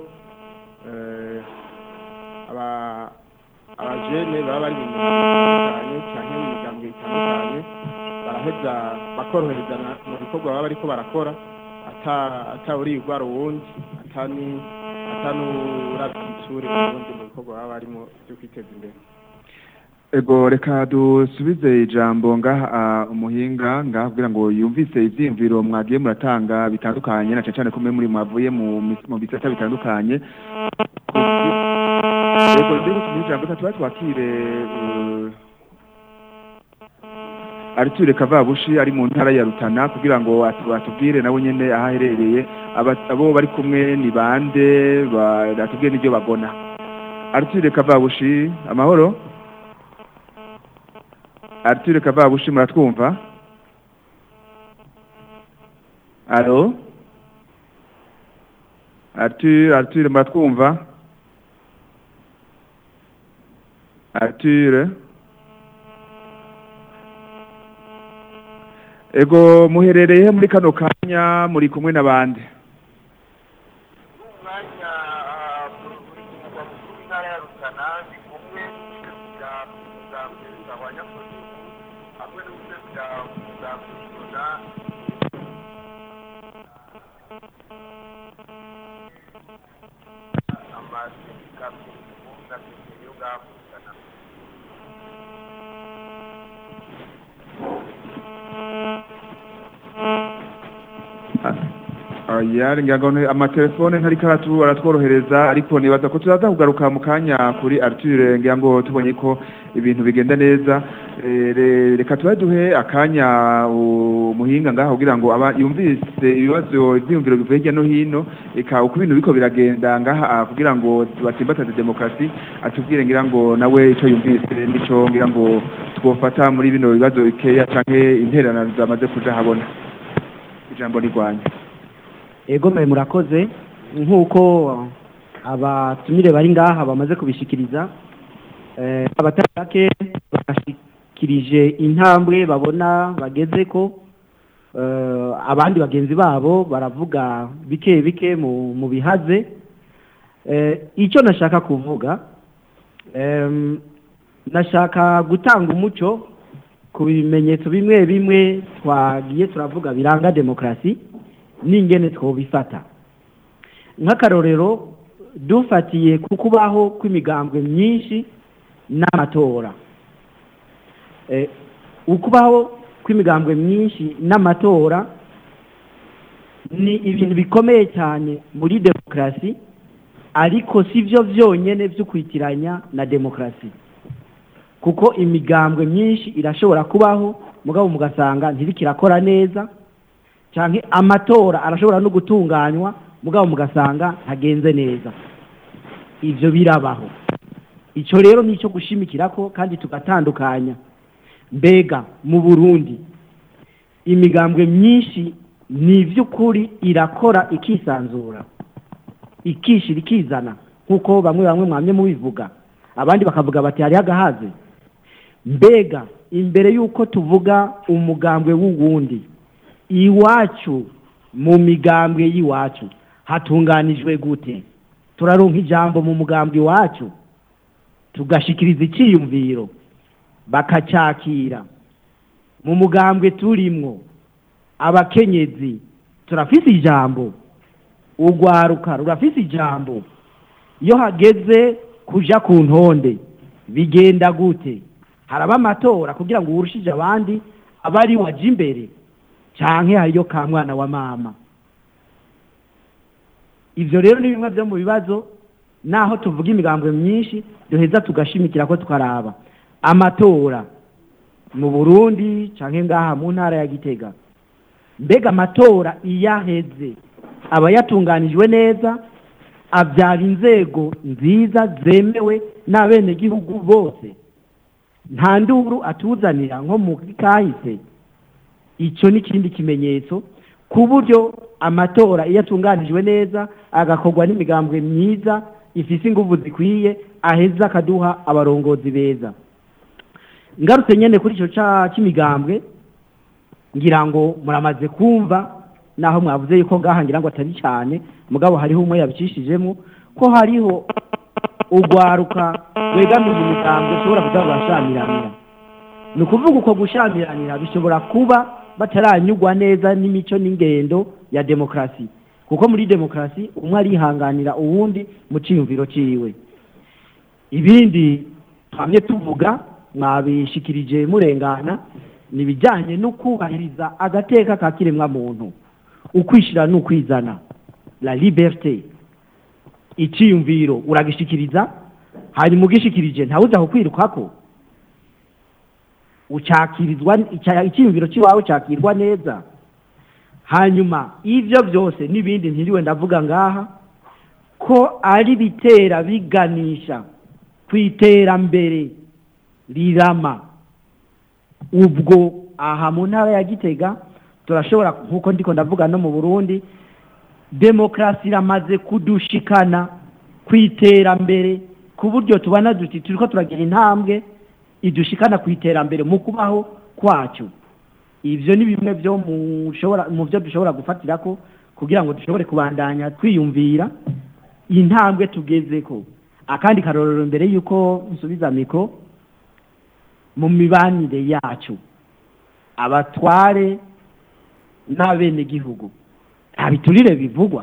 abajene baba bari mu bitandukanye cyane mu migambi itandukanye baraheza bakoroherezana mu bikorwa baba bariko barakora atawuri igwara uwundi atanurabitsure ubundi mu bikorwa baba barimo byo kwiteza imbere ego reka dusubize ijambo ngaha umuhinga ngaha kugira ngo yumvise ivyiyumviro mwagiye muratanga bitandukanye na cyane kumwe muri mwavuye mu bisata bitandukanye ego ndiko tumijambo twakire Arthur Kavabushi ari mu ntara ya Rutana kugira ngo atubwire nabo nyene ahaherereye abo bari kumwe ni bande batubwire n'ibyo bagona Arthur Kavabushi amahoro Arthur Kavabushi muratwumva Allo Arthur muratwumva Arthur ego muherereye muri kano kanya muri kumwe n'abandi yari ngagone amatelefone ntari karatu aratworohereza ariko nibaza ko tuzaza kugaruka mu kanya kuri Arthur ngira ngo tubonye ko ibintu bigenda neza reka tubaduhe akanya umuhinga ngaho kugira ngo aba yumvise ibibazo byiyumviro bivuye hirya no hino eka uko ibintu biko biragenda ngaha kugira ngo batimbataze demokrasi atubwire ngira ngo nawe ico yumvise nico ngira ngo twofata muri bino bibazo bikeya canke intererano zamaze kuja habona ijambo rigwanya ego mwe murakoze nk'uko abatumire bari ngaha bamaze kubishikiriza abatari bake bashikirije intambwe babona bageze ko abandi bagenzi babo baravuga bike bike mu bihaze icyo nashaka kuvuga nashaka gutanga umuco ku bimenyetso bimwe bimwe twagiye turavuga biranga demokrasi n'ingene twobifata nk'akarorero dufatiye ku kubaho kw'imigambwe myinshi n'amatora ukubaho kw'imigambwe myinshi n'amatora ni ibintu bikomeye cyane muri demokrasi ariko si byo byonyine byo kwitiranya na demokrasi kuko imigambwe myinshi irashobora kubaho mugabo mugasanga ntibikirakora neza cyangwa amatora arashobora no gutunganywa mugabo mugasanga ntagenze neza ibyo birabaho icyo rero ni icyo gushimikira ko kandi tugatandukanya mbega mu Burundi imigambwe myinshi ni iby'ukuri irakora ikisanzura ikishira ikizana nk'uko bamwe mwamye mubivuga abandi bakavuga bati hariho agahaze mbega imbere y'uko tuvuga umugambwe w'uwundi iwacu mu migambwe y'iwacu hatunganijwe gute turaronka ijambo mu mugambwe iwacu tugashikiriza icyiyumviro bakacakira mu mugambwe turimwo abakenyezi turafise ijambo urwaruka rurafise ijambo iyo hageze kuja ku ntonde bigenda gute haraba amatora kugira ngo urushije abandi abari waje imbere canke hariyo ka mwana wa mama ivyo rero ni bimwe byo mu bibazo naho tuvuga imigambwe myinshi duheza tugashimikira ko twaraba amatora mu Burundi canke ngaha mu ntara ya Gitega mbega amatora iyaheze aba yatunganijwe neza abyara inzego nziza zemewe n'abene gihugu bose nta nduru atuzanira nko mu kahise icyo ni ikindi kimenyetso ku buryo amatora iyo atunganijwe neza agakorwa n'imigambwe myiza ifise ingufu zikwiye aheza akaduha abarongozi beza ngarutse nyene kuri ico cy'imigambwe ngira ngo muramaze kumva naho mwavuze yuko ngaha ngira ngo atari cyane mugabo hariho umwe yabicishijemo ko hariho urwaruka wegamiye imigambwe ushobora kuza urashamiranira ni ukuvuga uko gushamiranira bishobora kuba bataranyugwa neza n'imico n'ingendo ya demokrasi kuko muri demokrasi umwe arihanganira uwundi mu ciyumviro ciwe ibindi twamye tuvuga mwabishikirije murengana nibijanye no kubahiriza agateka ka kiremwa muntu ukwishira n'ukwizana la liberté iciyumviro uragishikiriza hanyuma ugishikirije ntawuza kukwirukako ucakirizwa iciyumviro ciwawe cakirwa neza hanyuma ivyo byose n'ibindi ntiriwe ndavuga ngaha ko ari bitera biganisha kwiterambere rirama ubwo aha mu ntara ya Gitega turashobora nkuko ndiko ndavuga no mu Burundi demokrasi iramaze kudushikana kwiterambere ku buryo tubana duti turiko turagira intambwe idushikana kwiterambere mu kubaho kwacu ivyo ni bimwe byo mu byo dushobora gufatirako kugira ngo dushobore kubandanya twiyumvira intambwe tugezeko akandi karorero mbere yuko nsubiza miko mu mibanire yacu abatware n'abene gihugu abiturire bivugwa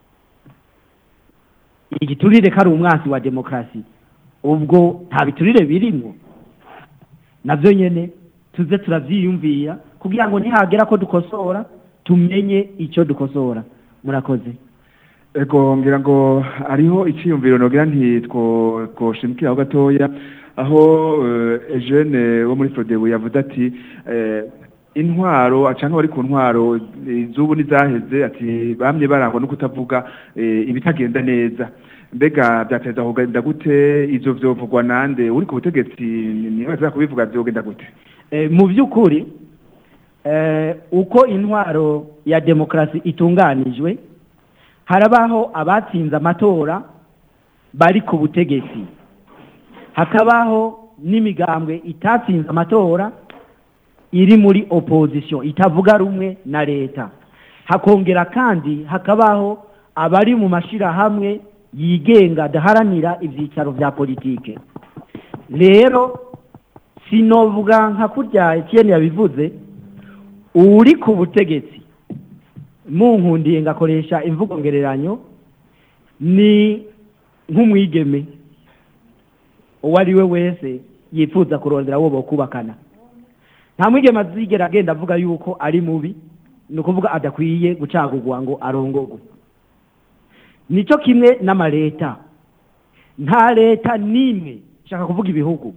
igiturire kari umwansi wa demokrasi ubwo ntabiturire birimo navyo nyene tuze turavyiyumvira kugira ngo nihagera ko dukosora tumenye icyo dukosora murakoze. ego ngira ngo hariho icyiyumviro nogira twoshimikiraho gatoya aho Eugene wo muri Frodebu yavuze ati intwaro acanga bari ku ntwaro izubu nizaheze ati bamye barangwa no kutavuga ibitagenda neza mbega byateza kugenda gute ivyo vyovugwa nande uri ku butegetsi niwe kubivuga vyogenda gute mu by'ukuri uko intwaro ya demokrasi itunganijwe harabaho abatsinze amatora bari ku butegetsi hakabaho n'imigambwe itatsinze amatora iri muri opposition itavuga rumwe na leta hakongera kandi hakabaho abari mu mashirahamwe yigenga daharanira ivyicaro vya politike rero sinovuga nka kurya Etienne yabivuze uri ku butegetsi munkundiye ngakoresha imvugo ngereranyo ni nk'umwigeme uwari we wese yifuza kurondera wo bokubakana nta mwigeme azigera agenda avuga yuko ari mubi ni ukuvuga adakwiye gucagurwa ngo arongogwe nico kimwe n'amaleta nta leta nimwe shaka kuvuga ibihugu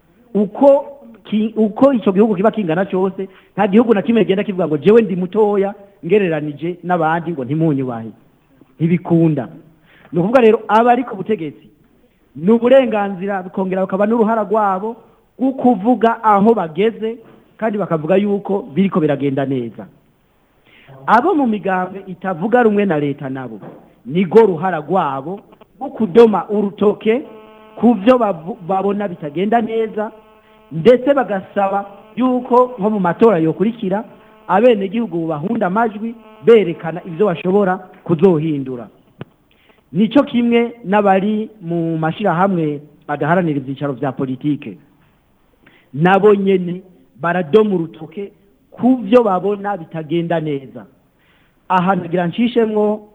uko icyo gihugu kiba kingana cyose nta gihugu na kimwe genda kivuga ngo jewe ndi mutoya ngereranije n'abandi ngo ntimunyubahe ntibikunda ni ukuvuga rero aba ari ku butegetsi ni uburenganzira bikongera bakaba n'uruhara rwabo rwo kuvuga aho bageze kandi bakavuga yuko biriko biragenda neza abo mu migambi itavuga rumwe na leta nabo nigo ruhara rwabo rwo kudoma urutoke ku byo babona bitagenda neza ndetse bagasaba yuko nko mu matora yokurikira abenegihugu bahunda amajwi berekana ibyo bashobora kuzohindura nico kimwe n'abari mu mashirahamwe badaharanira ibyicaro vya politike nabo nyene baradoma urutoke ku byo babona bitagenda neza aha ndagira nshishemwo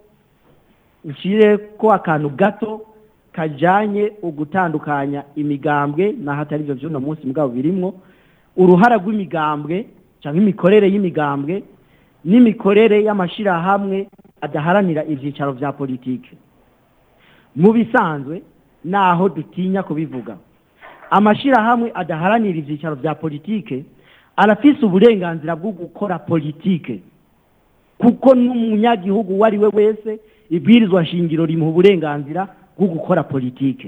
nshire ko akantu gato kajanye ugutandukanya imigambwe na hatari byo by'uno munsi mugabo birimwo uruhara rw'imigambwe cyangwa imikorere y'imigambwe n'imikorere y'amashirahamwe adaharanira ivyicaro vya politike mu bisanzwe naho dutinya kubivuga amashirahamwe adaharanira ivyicaro vya politike arafise uburenganzira bwo gukora politike kuko n'umunyagihugu wari we wese ibwirizwa shingiro rimuha uburenganzira bwo gukora politike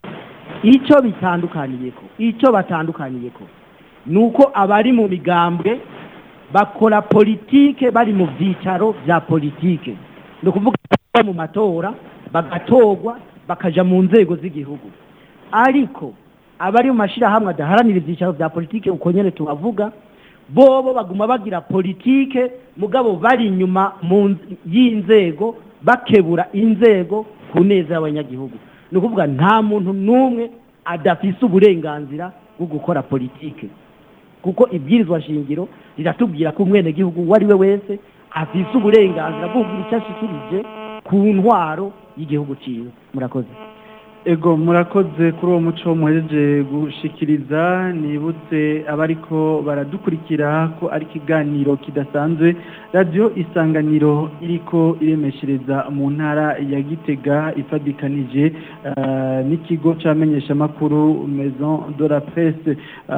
icyo batandukaniyeko nuko abari mu migambwe bakora politike bari mu vyicaro vya politike no kuvuga mu matora bagatorwa bakaja mu nzego z'igihugu ariko abari mu mashirahamwe adaharanira ivyicaro vya politike uko nyene tubavuga bobo baguma bagira politike mugabo bari inyuma y'inzego bakebura inzego ku neza y'abanyagihugu ni ukuvuga nta muntu n'umwe adafise uburenganzira bwo gukora politike kuko ibwirizwa shingiro riratubwira ko umwenegihugu uwo ari we wese afise uburenganzira bwo kugira icyo ashikirije ku ntwaro y'igihugu ciwe murakoze ego murakoze kuri uwo muco muhejeje gushikiriza nibutse abariko baradukurikira ko ari ikiganiro kidasanzwe radio isanganiro iriko iremeshereza mu ntara ya Gitega ifadikanije n'ikigo c'amenyesha makuru Maison de la Presse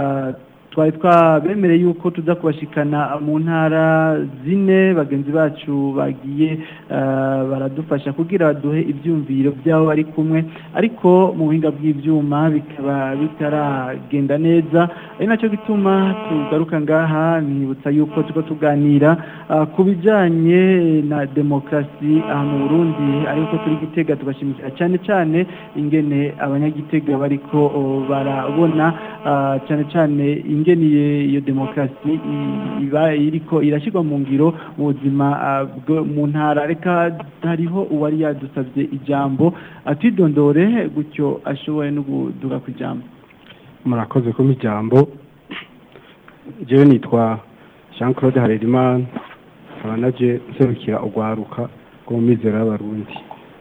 twari twabemereye yuko tuza kubashikana mu ntara zine bagenzi bacu bagiye baradufasha kugira duhe ibyumviro byabo bari kumwe ariko mu buhinga bw'ibyuma bikaba bitaragenda neza ari nacyo gituma tugaruka ngaha nibutsa yuko tuko tuganira ku bijanye na demokrasi aha mu Burundi ariko turi Gitega tugashimikira cyane cyane ingene abanyagitega bariko barabona cyane cyane ingeniye iyo demokrasi iba iriko irashirwa mu ngiro mu buzima mu ntara reka hariho uwari yadusabye ijambo atidondore gutyo ashoboye no kuduga ku ijambo murakoze ku ijambo jewe nitwa Jean Claude Harerimana abanaje nserukira ugwaruka rwo mu mizero y'abarundi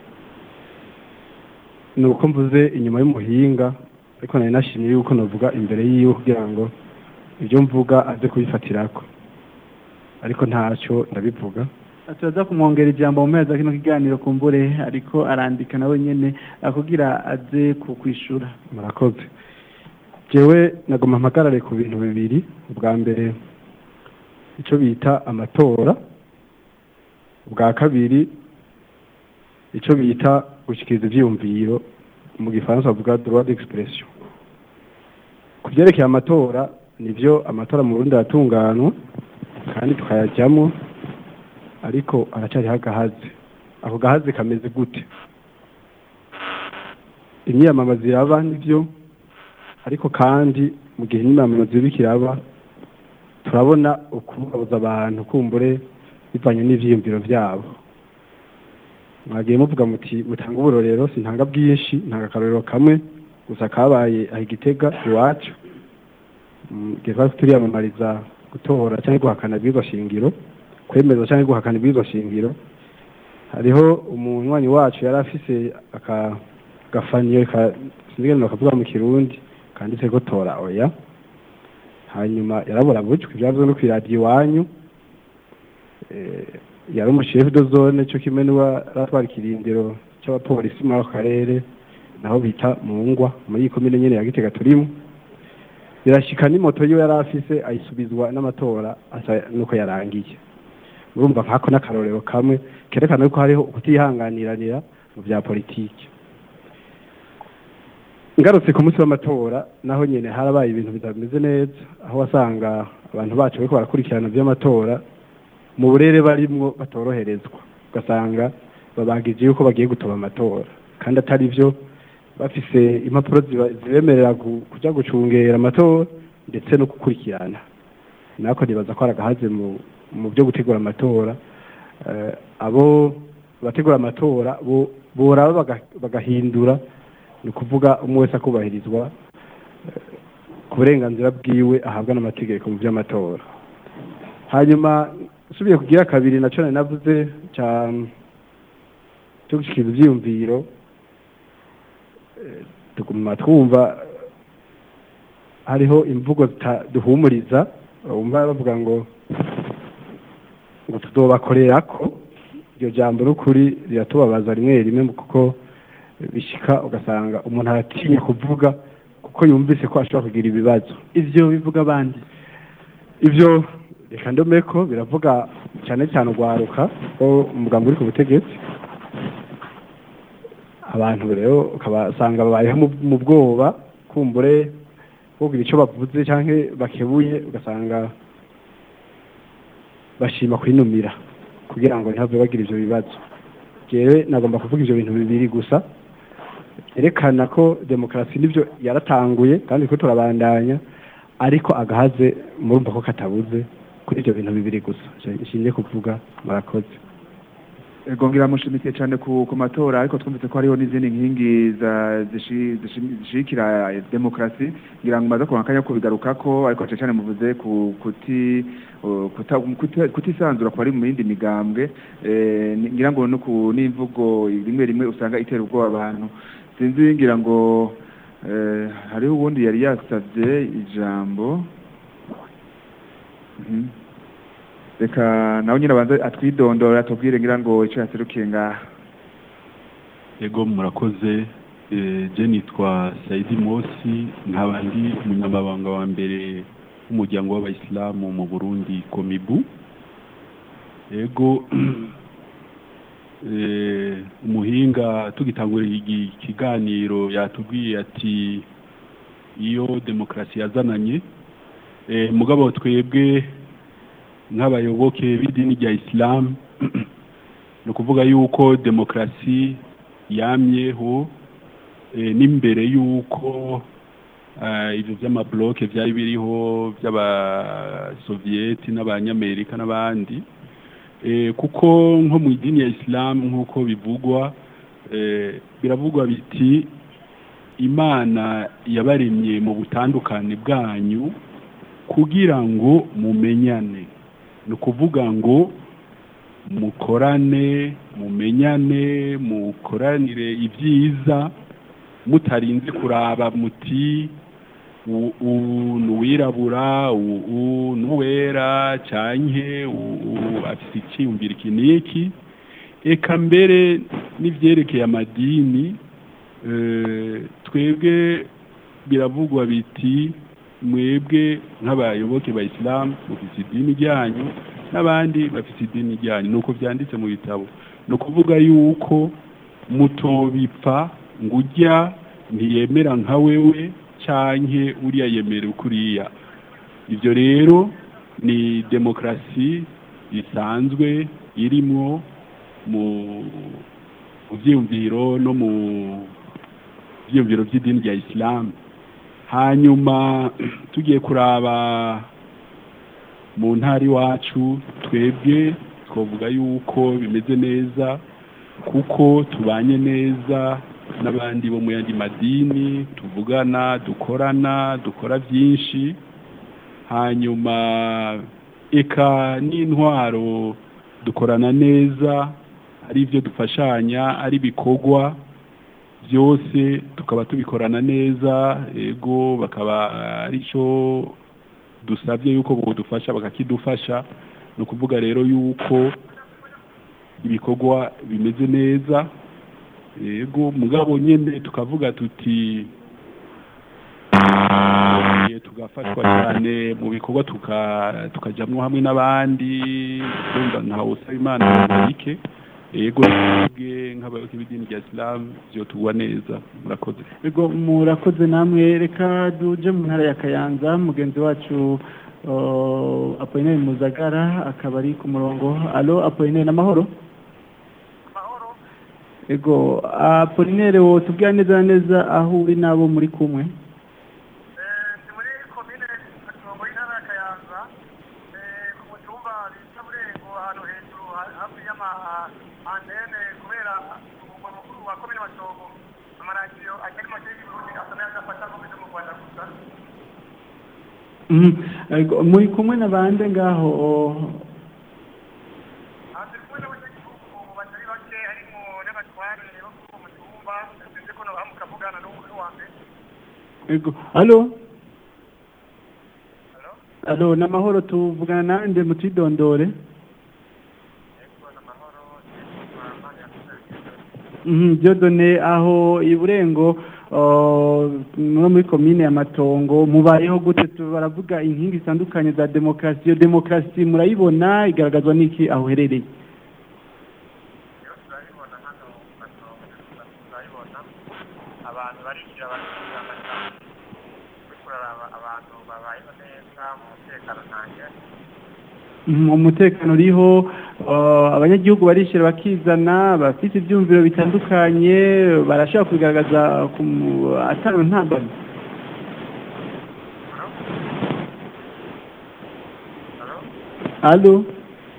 nuko mvuze inyuma y'umuhinga ariko nari nashimye yuko navuga imbere yiwe kugira ngo ibyo mvuga aze kubifatirako ariko ntacyo ndabivuga turaza kumwongera ijambo mu mezi kino kiganiro kumbure ariko arandika nawe nyene kugira aze kukwishura. Murakoze. Jewe nagoma mpagarare ku bintu bibiri. Ubwa mbere ico bita amatora, ubwa kabiri ico bita gushikiriza ivyiyumviro mu gifaransa bavuga droit d'expression. Kuvyerekeye amatora, nivyo amatora mu Burundi aratunganywa kandi tukayajyamo, ariko aracari hagahaze. Ako gahaze kameze gute? Imyamamazo iraba nivyo, ariko kandi mu gihe imyamamazo iraba turabona ukubuza abantu kumbure bivanye n'ivyiyumviro vyabo. Mwagiye muvuga muti mutanga uburorero, sintanga bwinshi, ntanga akarorero kamwe gusa kabaye aho Gitega iwacu. Gihe turiyamamariza gutora cyangwa guhakana ibwirizwa shingiro, kwemeza cyangwa guhakana ibwirizwa shingiro, hariho umunywanyi wacu yari afise gafanyo sinigeze bakavuga mu Kirundi kanditse ko tora oya. Hanyuma yarabura bucwe ivyavuzwe no kwiradiyo iwanyu. Yari umushefu de zone cyo kimenwa ratwara ikirindiro cy'abapolisi mu karere naho bita Mungwa muri komine nyene ya Gitega turimo. Birashika n'imoto yo yari afise ayisubizwa n'amatora asa nuko yarangiye. Urumva nkako n'akarorero kamwe kerekana yuko hariho kutihanganiranira mu bya politiki. Ngarutse ku munsi w'amatora naho nyene harabaye ibintu bitameze neza, aho wasanga abantu bacu bariko barakurikirana by'amatora mu burere barimwo batoroherezwa, ugasanga babagije yuko bagiye gutoba amatora kandi atari byo, bafise impapuro zibemerera kuja gucungera amatora ndetse no gukurikirana. Nako nibaza ko aragahaze mu byo gutegura amatora. Abo bategura amatora boraba bagahindura, ni kuvuga umwe wese akubahirizwa ku burenganzira bwiwe ahabwa n'amategeko mu by'amatora. Hanyuma usubiye kugira kabiri naco navuze cyo gushikiriza ivyiyumviro, tuguma twumva hariho imvugo duhumuriza, umva bavuga ngo tuzobakorerako. Iryo jambo n'ukuri riratubabaza rimwe rimwe kuko bishika ugasanga umuntu aratinya kuvuga kuko yumvise ko ashobora kugira ibibazo. Ivyo bivuga abandi, ivyo reka ndomeko biravuga cyane cyane ugwaruka ko umugambi uri ku butegetsi. Abantu rero ukabasanga babayeho mu bwoba, kumbure kugira icyo bavuze canke bakebuye ugasanga bashima kwinumira kugira ngo ntihave bagira ivyo bibazo. Jewe nagomba kuvuga ivyo bintu bibiri gusa erekana ko demokarasi nivyo yaratanguye kandi ko turabandanya, ariko agahaze murumva ko katabuze kuri ivyo bintu bibiri gusa. Ishingiye kuvuga murakoze. Gongira mushimikiye cyane ku matora, ariko twumvise ko hariho n'izindi nkingi zishikira demokarasi ngira ngo maze kubankanya ko bigarukako, ariko cyane muvuze kutisanzura kwa ari mu yindi migambwe. Ngira ngo no ku n'imvugo rimwe rimwe usanga itera ubwoba abantu. Sinzi ngira ngo hariho ubundi yari yasavye ijambo. Reka nawe nyine abanza atwidondora tubwire ngira ngo icyo yaserukiye ngaha. Yego murakoze. Je nitwa Saidi Mosi, nkaba ndi umunyamabanga wa mbere w'umuryango w'abayisilamu mu Burundi Komibu. Yego umuhinga tugitangura ikiganiro yatubwiye ati iyo demokarasi yazananye, mugabo twebwe nk'abayoboke b'idini rya Islam no kuvuga yuko demokarasi yamyeho n'imbere yuko ibyo by'amabloke byari biriho by'abasovieti n'abanyamerika n'abandi, kuko nko mu idini ya Islam nk'uko bivugwa, biravugwa biti Imana yabaremye mu butandukane bwanyu kugira ngo mumenyane. Ni ukuvuga ngo mukorane, mumenyane, mukoranire ibyiza, mutarinze kuraba muti n'uwirabura n'uwera canke afite icyiyumviro iki n'iki eka mbere n'ivyerekeye amadini twebwe biravugwa biti mwebwe nk'abayoboke ba Islam mufite idini ryanyu n'abandi bafite idini ryanyu nuko byanditse mu bitabo no kuvuga yuko mutobipfa ngujya ntiyemera nka wewe canke uriya yemera ukuriya ivyo rero ni demokrasi isanzwe irimo mu vyiyumviro no mu vyiyumviro by'idini rya Islam hanyuma tugiye kuraba mu ntari wacu twebwe twavuga yuko bimeze neza kuko tubanye neza n'abandi bo mu yandi madini tuvugana dukora byinshi hanyuma eka n'intwaro dukorana neza ari ibyo dufashanya ari bikorwa byose tukaba tubikorana neza ego bakaba ari cyo dusabye yuko budufasha bakakidufasha no kuvuga rero yuko ibikorwa bimeze neza ego mugabo nyene tukavuga tuti tugafashwa cyane mu bikorwa tukajamwo hamwe n'abandi nta usaba imana marike ego twebwe nk'abayoboke b'idini rya Islam byo tugwa neza murakoze ego murakoze namwe reka duje mu ntara ya Kayanza mugenzi wacu Apollinaire Muzagara akaba ari ku murongo allo Apollinaire n'amahoro ego Apollinaire wo tubwira neza neza aho uri nabo muri kumwe ndi muri commune Katongo y'intara ya Kayanza ku mutumba bita Burengo ahantu hejuru hafi y'ama antene kubera umugwa mukuru wa commune Katongo amaradiyo agera mu gihugu Burundi asana yagafata mu mu Rwanda gusa muri kumwe n'abande ngaho ego allo allo n'amahoro tuvugana nande mutidondore Dieudonné aho iburengo no muri komine ya Matongo mubayeho gute baravuga inkingi zitandukanye za demokrasi iyo demokrasi murayibona igaragazwa n'iki aho herereye abantu barishira abantu babayeho neza mu mutekano ntange umutekano uriho abanyagihugu barishira bakizana bafite ibyumviro bitandukanye barashaka kugaragaza atari ntambamye allo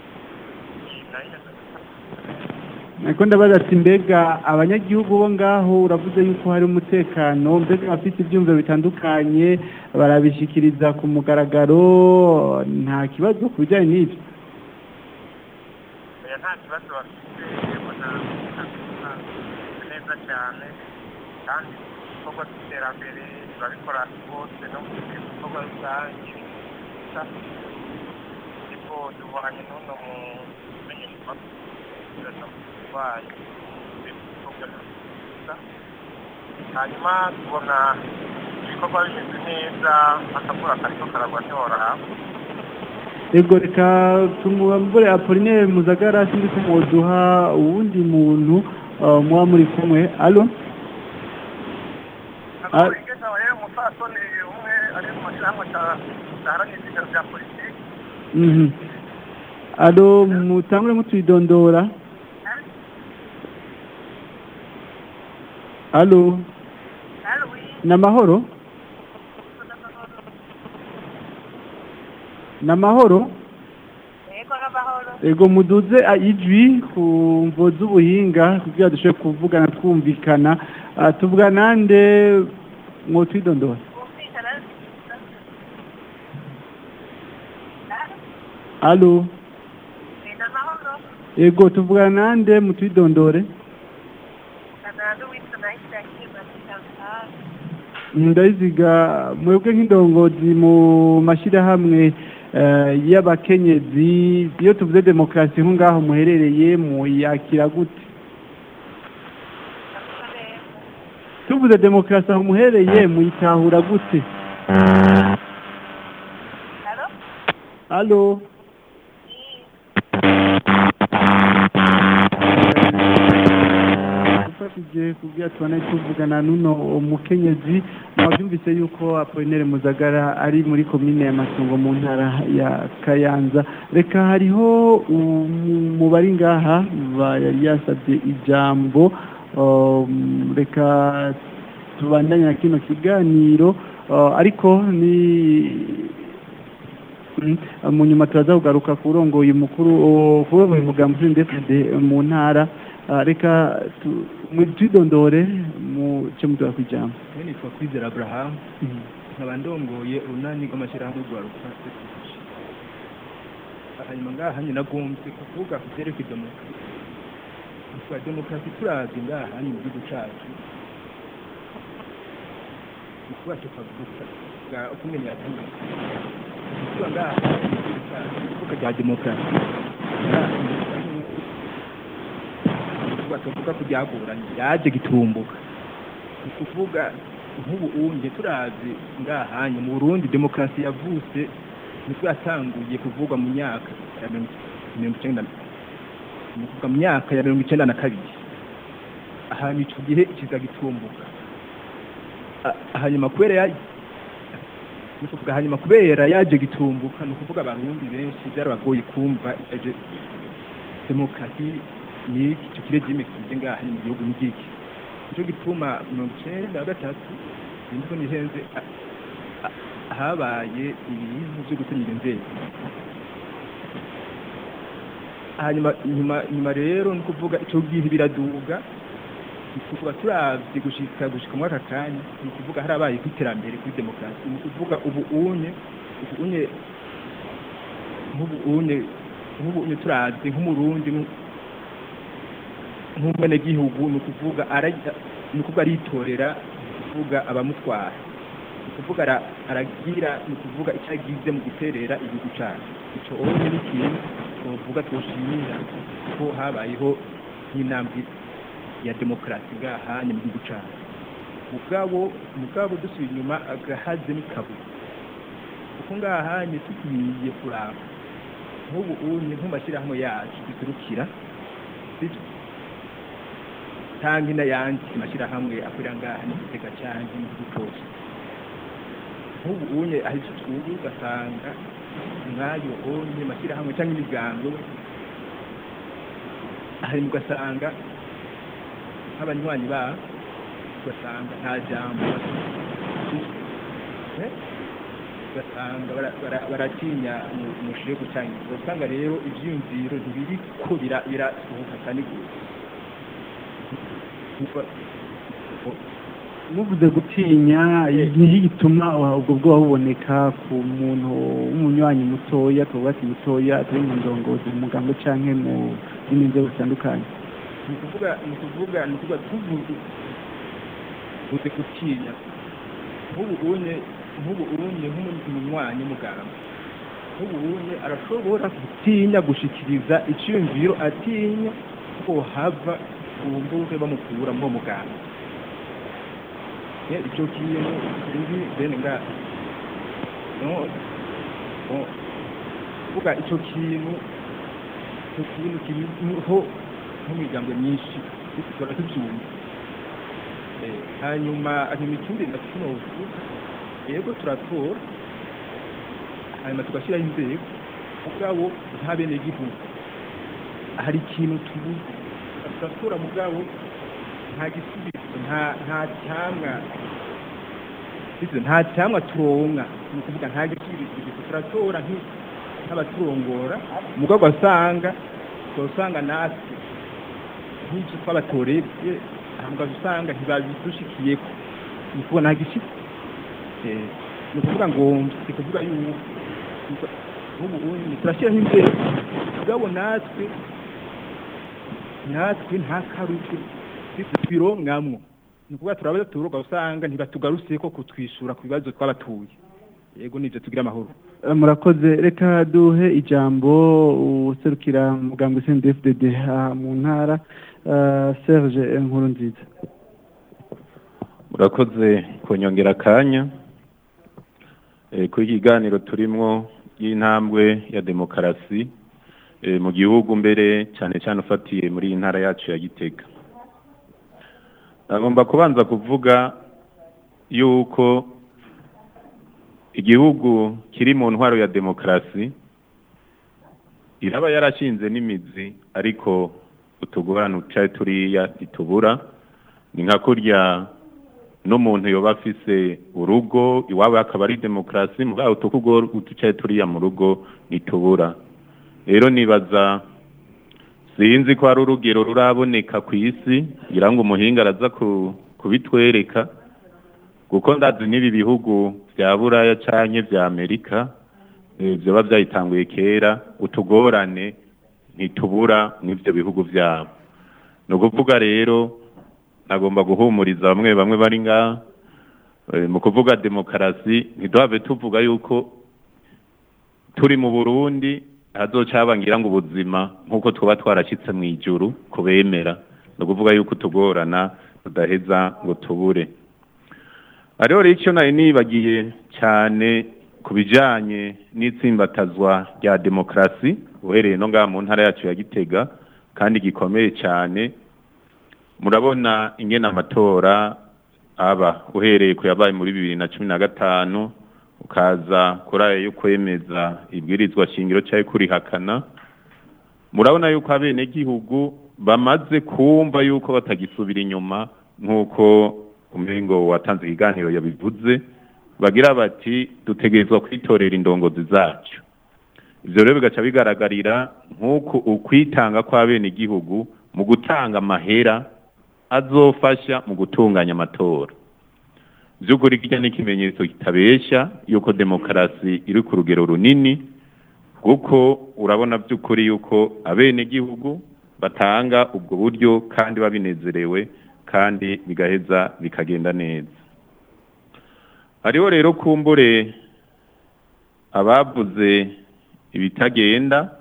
nako ndabaza ati mbega abanyagihugu bo ngaho uravuze yuko hari umutekano mbega bafite ibyumviro bitandukanye barabishikiriza ku mugaragaro nta kibazo ku bijyanye n'ibyo nta kibazo bafite ubona neza cyane kandi ibikorwa by'iterambere babikora bose no mu bikorwa rusange ariko tubanye n'uno mu menyesha hanyuma tubona ibikorwa bimeze neza akavura kariko karagwa ntiworaba ego reka tumubambure Apollinaire Muzagara sindi kumuduha uwundi muntu muba muri kumwe allo umupfasoni umwe ari mu mashyirahamwe aharanira ibyicaro bya politiki allo mutangure mutwidondora allo n'amahoro n'amahoro ego muduze ijwi ku mvo z'ubuhinga kugira dushoboye kuvugana twumvikana tuvuga nande mwo twidondora allo ego tuvuga nande mutwidondore ndayiziga mwebwe nk'indongozi mu mashyirahamwe y'abakenyezi iyo tuvuze demokarasi nko ngaho muherereye muyakira gute tuvuze demokarasi aho muherereye muyitahura gute Halo tufashije kubwira tubona tuvugana n'uno umukenyezi mwabyumvise yuko Apollinaire Muzagara ari muri komine ya Masungo mu ntara ya Kayanza reka hariho umubari ngaha yari yasabye ijambo reka tubandanya kino kiganiro ariko ni mu nyuma turaza kugaruka kurongoye mukuru kurongoye umugambi ndetse mu ntara reka twidondore mu cyo mutura kwijambo nitwa Kwizera Abraham nkaba ndongoye urunani rw'amashyirahamwe rwaruka hanyuma ngaha nyine nagomvye kuvuga ku vyerekeye demokarasi turazi ngaha ni mu gihugu cacu kuba tukavuga ukungene yatumye kuba ngaha kuvuga rya demokarasi tuvuga ko byagoranye yaje gitumbuka ni kuvuga nk'ubu unje turazi ngahanye mu Burundi demokarasi yavutse niko yatanguye kuvugwa mu myaka ya 1990 ni kuvuga mu myaka ya 1992 ahantu ico gihe kiza gitumbuka hanyuma kubera yaje gitumbuka ni kuvuga abarundi benshi byarabagoye kumva demokarasi ni icyo kirejime kije ngaha mu gihugu n'igiki icyo gituma 1993 niko nihenze habaye ibintu byo gutumira inzego hanyuma rero ni kuvuga icyo gihe biraduga ni kuvuga turavye gushika mu aka kanya ni kuvuga harabaye kwiterambere kuri demokarasi ni kuvuga ubu unye turavye nk'umurundi nk'umwene gihugu ni kuvuga aritorera kuvuga abamutwara ni kuvuga aragira ni kuvuga icyo agize mu guterera igihugu cyacu icyo onye ni ikintu tuvuga twoshimira ko habayeho nk'intambwe ya demokarasi ngahanye mu gihugu cyacu mugabo dusubiye inyuma agahaze n'ikabuye kuko ngahanye tugiye kuraba nk'ubu unye nk'amashyirahamwe yacu duturukira tangi n'ayandi mashyirahamwe akorera ngaha n'igitega cyane n'igihugu cyose nk'ubu unye ahise twubu ugasanga nk'ayo onye mashyirahamwe cyangwa imigango hari ugasanga nk'abanywanyi babo ugasanga nta jambo ugasanga baratinya umushiye gutangira ugasanga rero ibyiyumviro ntibiriko birasohoka cyane muvuze gutinya igihe gituma ubwo bwoba buboneka ku muntu w'umunywanyi mutoya tuvuga ati mutoya atari mu ndongozi mu mugambo canke mu zindi nzego zitandukanye ni kuvuga tuvuze gutinya nk'ubu unye nk'umunywanyi w'umugambo nk'ubu unye arashobora gutinya gushikiriza icyumviro atinya ko hava ubumbuke bamukura mu muganga icyo kintu kiri bene ngaha kuvuga icyo kintu kiriho nk'imigambo myinshi tukora tubyumva hanyuma ikindi nacunovu yego turatora hanyuma tugashyiraho inzego mugabo nta bene gihugu hari ikintu tubuze turatora mugabo nta gisubizo nta cyamwa turonka ni ukuvuga nta gisubizo turatora nk'abaturongora mugabo ugasanga natwe nk'icyo twabatoreye ahubwo usanga ntibabidushikiyeko ni ukuvuga nta gishitsi ni ukuvuga ngo si kuvuga yuko ubu turashyiraho inzego mugabo natwe nta karusho twironkamwo nukuvuga turabatura usanga ntibatugarutse ko kutwishura ku bibazo twabatuye yego nivyo tugira amahoro. Murakoze, reka duhe ijambo userukira mugambwe CNDD-FDD mu ntara Serge Nkurunziza. Murakoze kunyongera akanya ku kiganiro turimwo y'intambwe ya demokarasi mu gihugu mbere cyane cyane ufatiye muri iyi ntara yacu ya Gitega. Nagomba kubanza kuvuga yuko igihugu kiri mu ntwaro ya demokarasi iraba yarashinze n'imizi, ariko utugorana ucaye turiya itubura. Ni nka kurya n'umuntu yoba afise urugo iwawe akaba ari demokarasi, mugabo utucaye turiya mu rugo nitubura. Rero nibaza, sinzi ko hari urugero ruraboneka ku isi ngira ngo umuhinga araza kubitwereka, kuko ndazi n'ibi bihugu vya Buraya canke vya Amerika vyoba vyayitanguye kera, utugorane ntitubura n'ivyo bihugu vyabo. Ni ukuvuga rero nagomba guhumuriza bamwe bamwe bari ngaha mu kuvuga demokarasi, ntiduhave tuvuga yuko turi mu Burundi hazoca ngira ngo ubuzima nk'uko twaba twarashyitse mu ijuru kubemera. Ni ukuvuga yuko tugorana tudaheza ngo tubure. Ariho rero icyo nari nibagiye cyane ku bijyanye n'itsimbatazwa rya demokarasi uhereye no ngaha mu ntara yacu ya Gitega, kandi gikomeye cyane. Murabona ingene amatora aba uhereye ku yabaye muri 2015 ukaza kuri ayo yo kwemeza ibwirizwa shingiro cyayo kurihakana. Murabona yuko abene gihugu bamaze kumva yuko batagisubira inyuma, nk'uko umengo watanze ikiganiro yabivuze, bagira bati dutegerezwa kwitorera indongozi zacu. Ivyo rero bigaca bigaragarira nk'uko ukwitanga kw'abene igihugu mu gutanga amahera azofasha mu gutunganya amatora. Vy'ukuri kirya n'ikimenyetso kitabesha yuko demokarasi iri ku rugero runini, kuko urabona vy'ukuri yuko abene igihugu batanga ubwo buryo kandi babinezerewe, kandi bigaheza bikagenda neza. Hariho rero kumbure abavuze ibitagenda,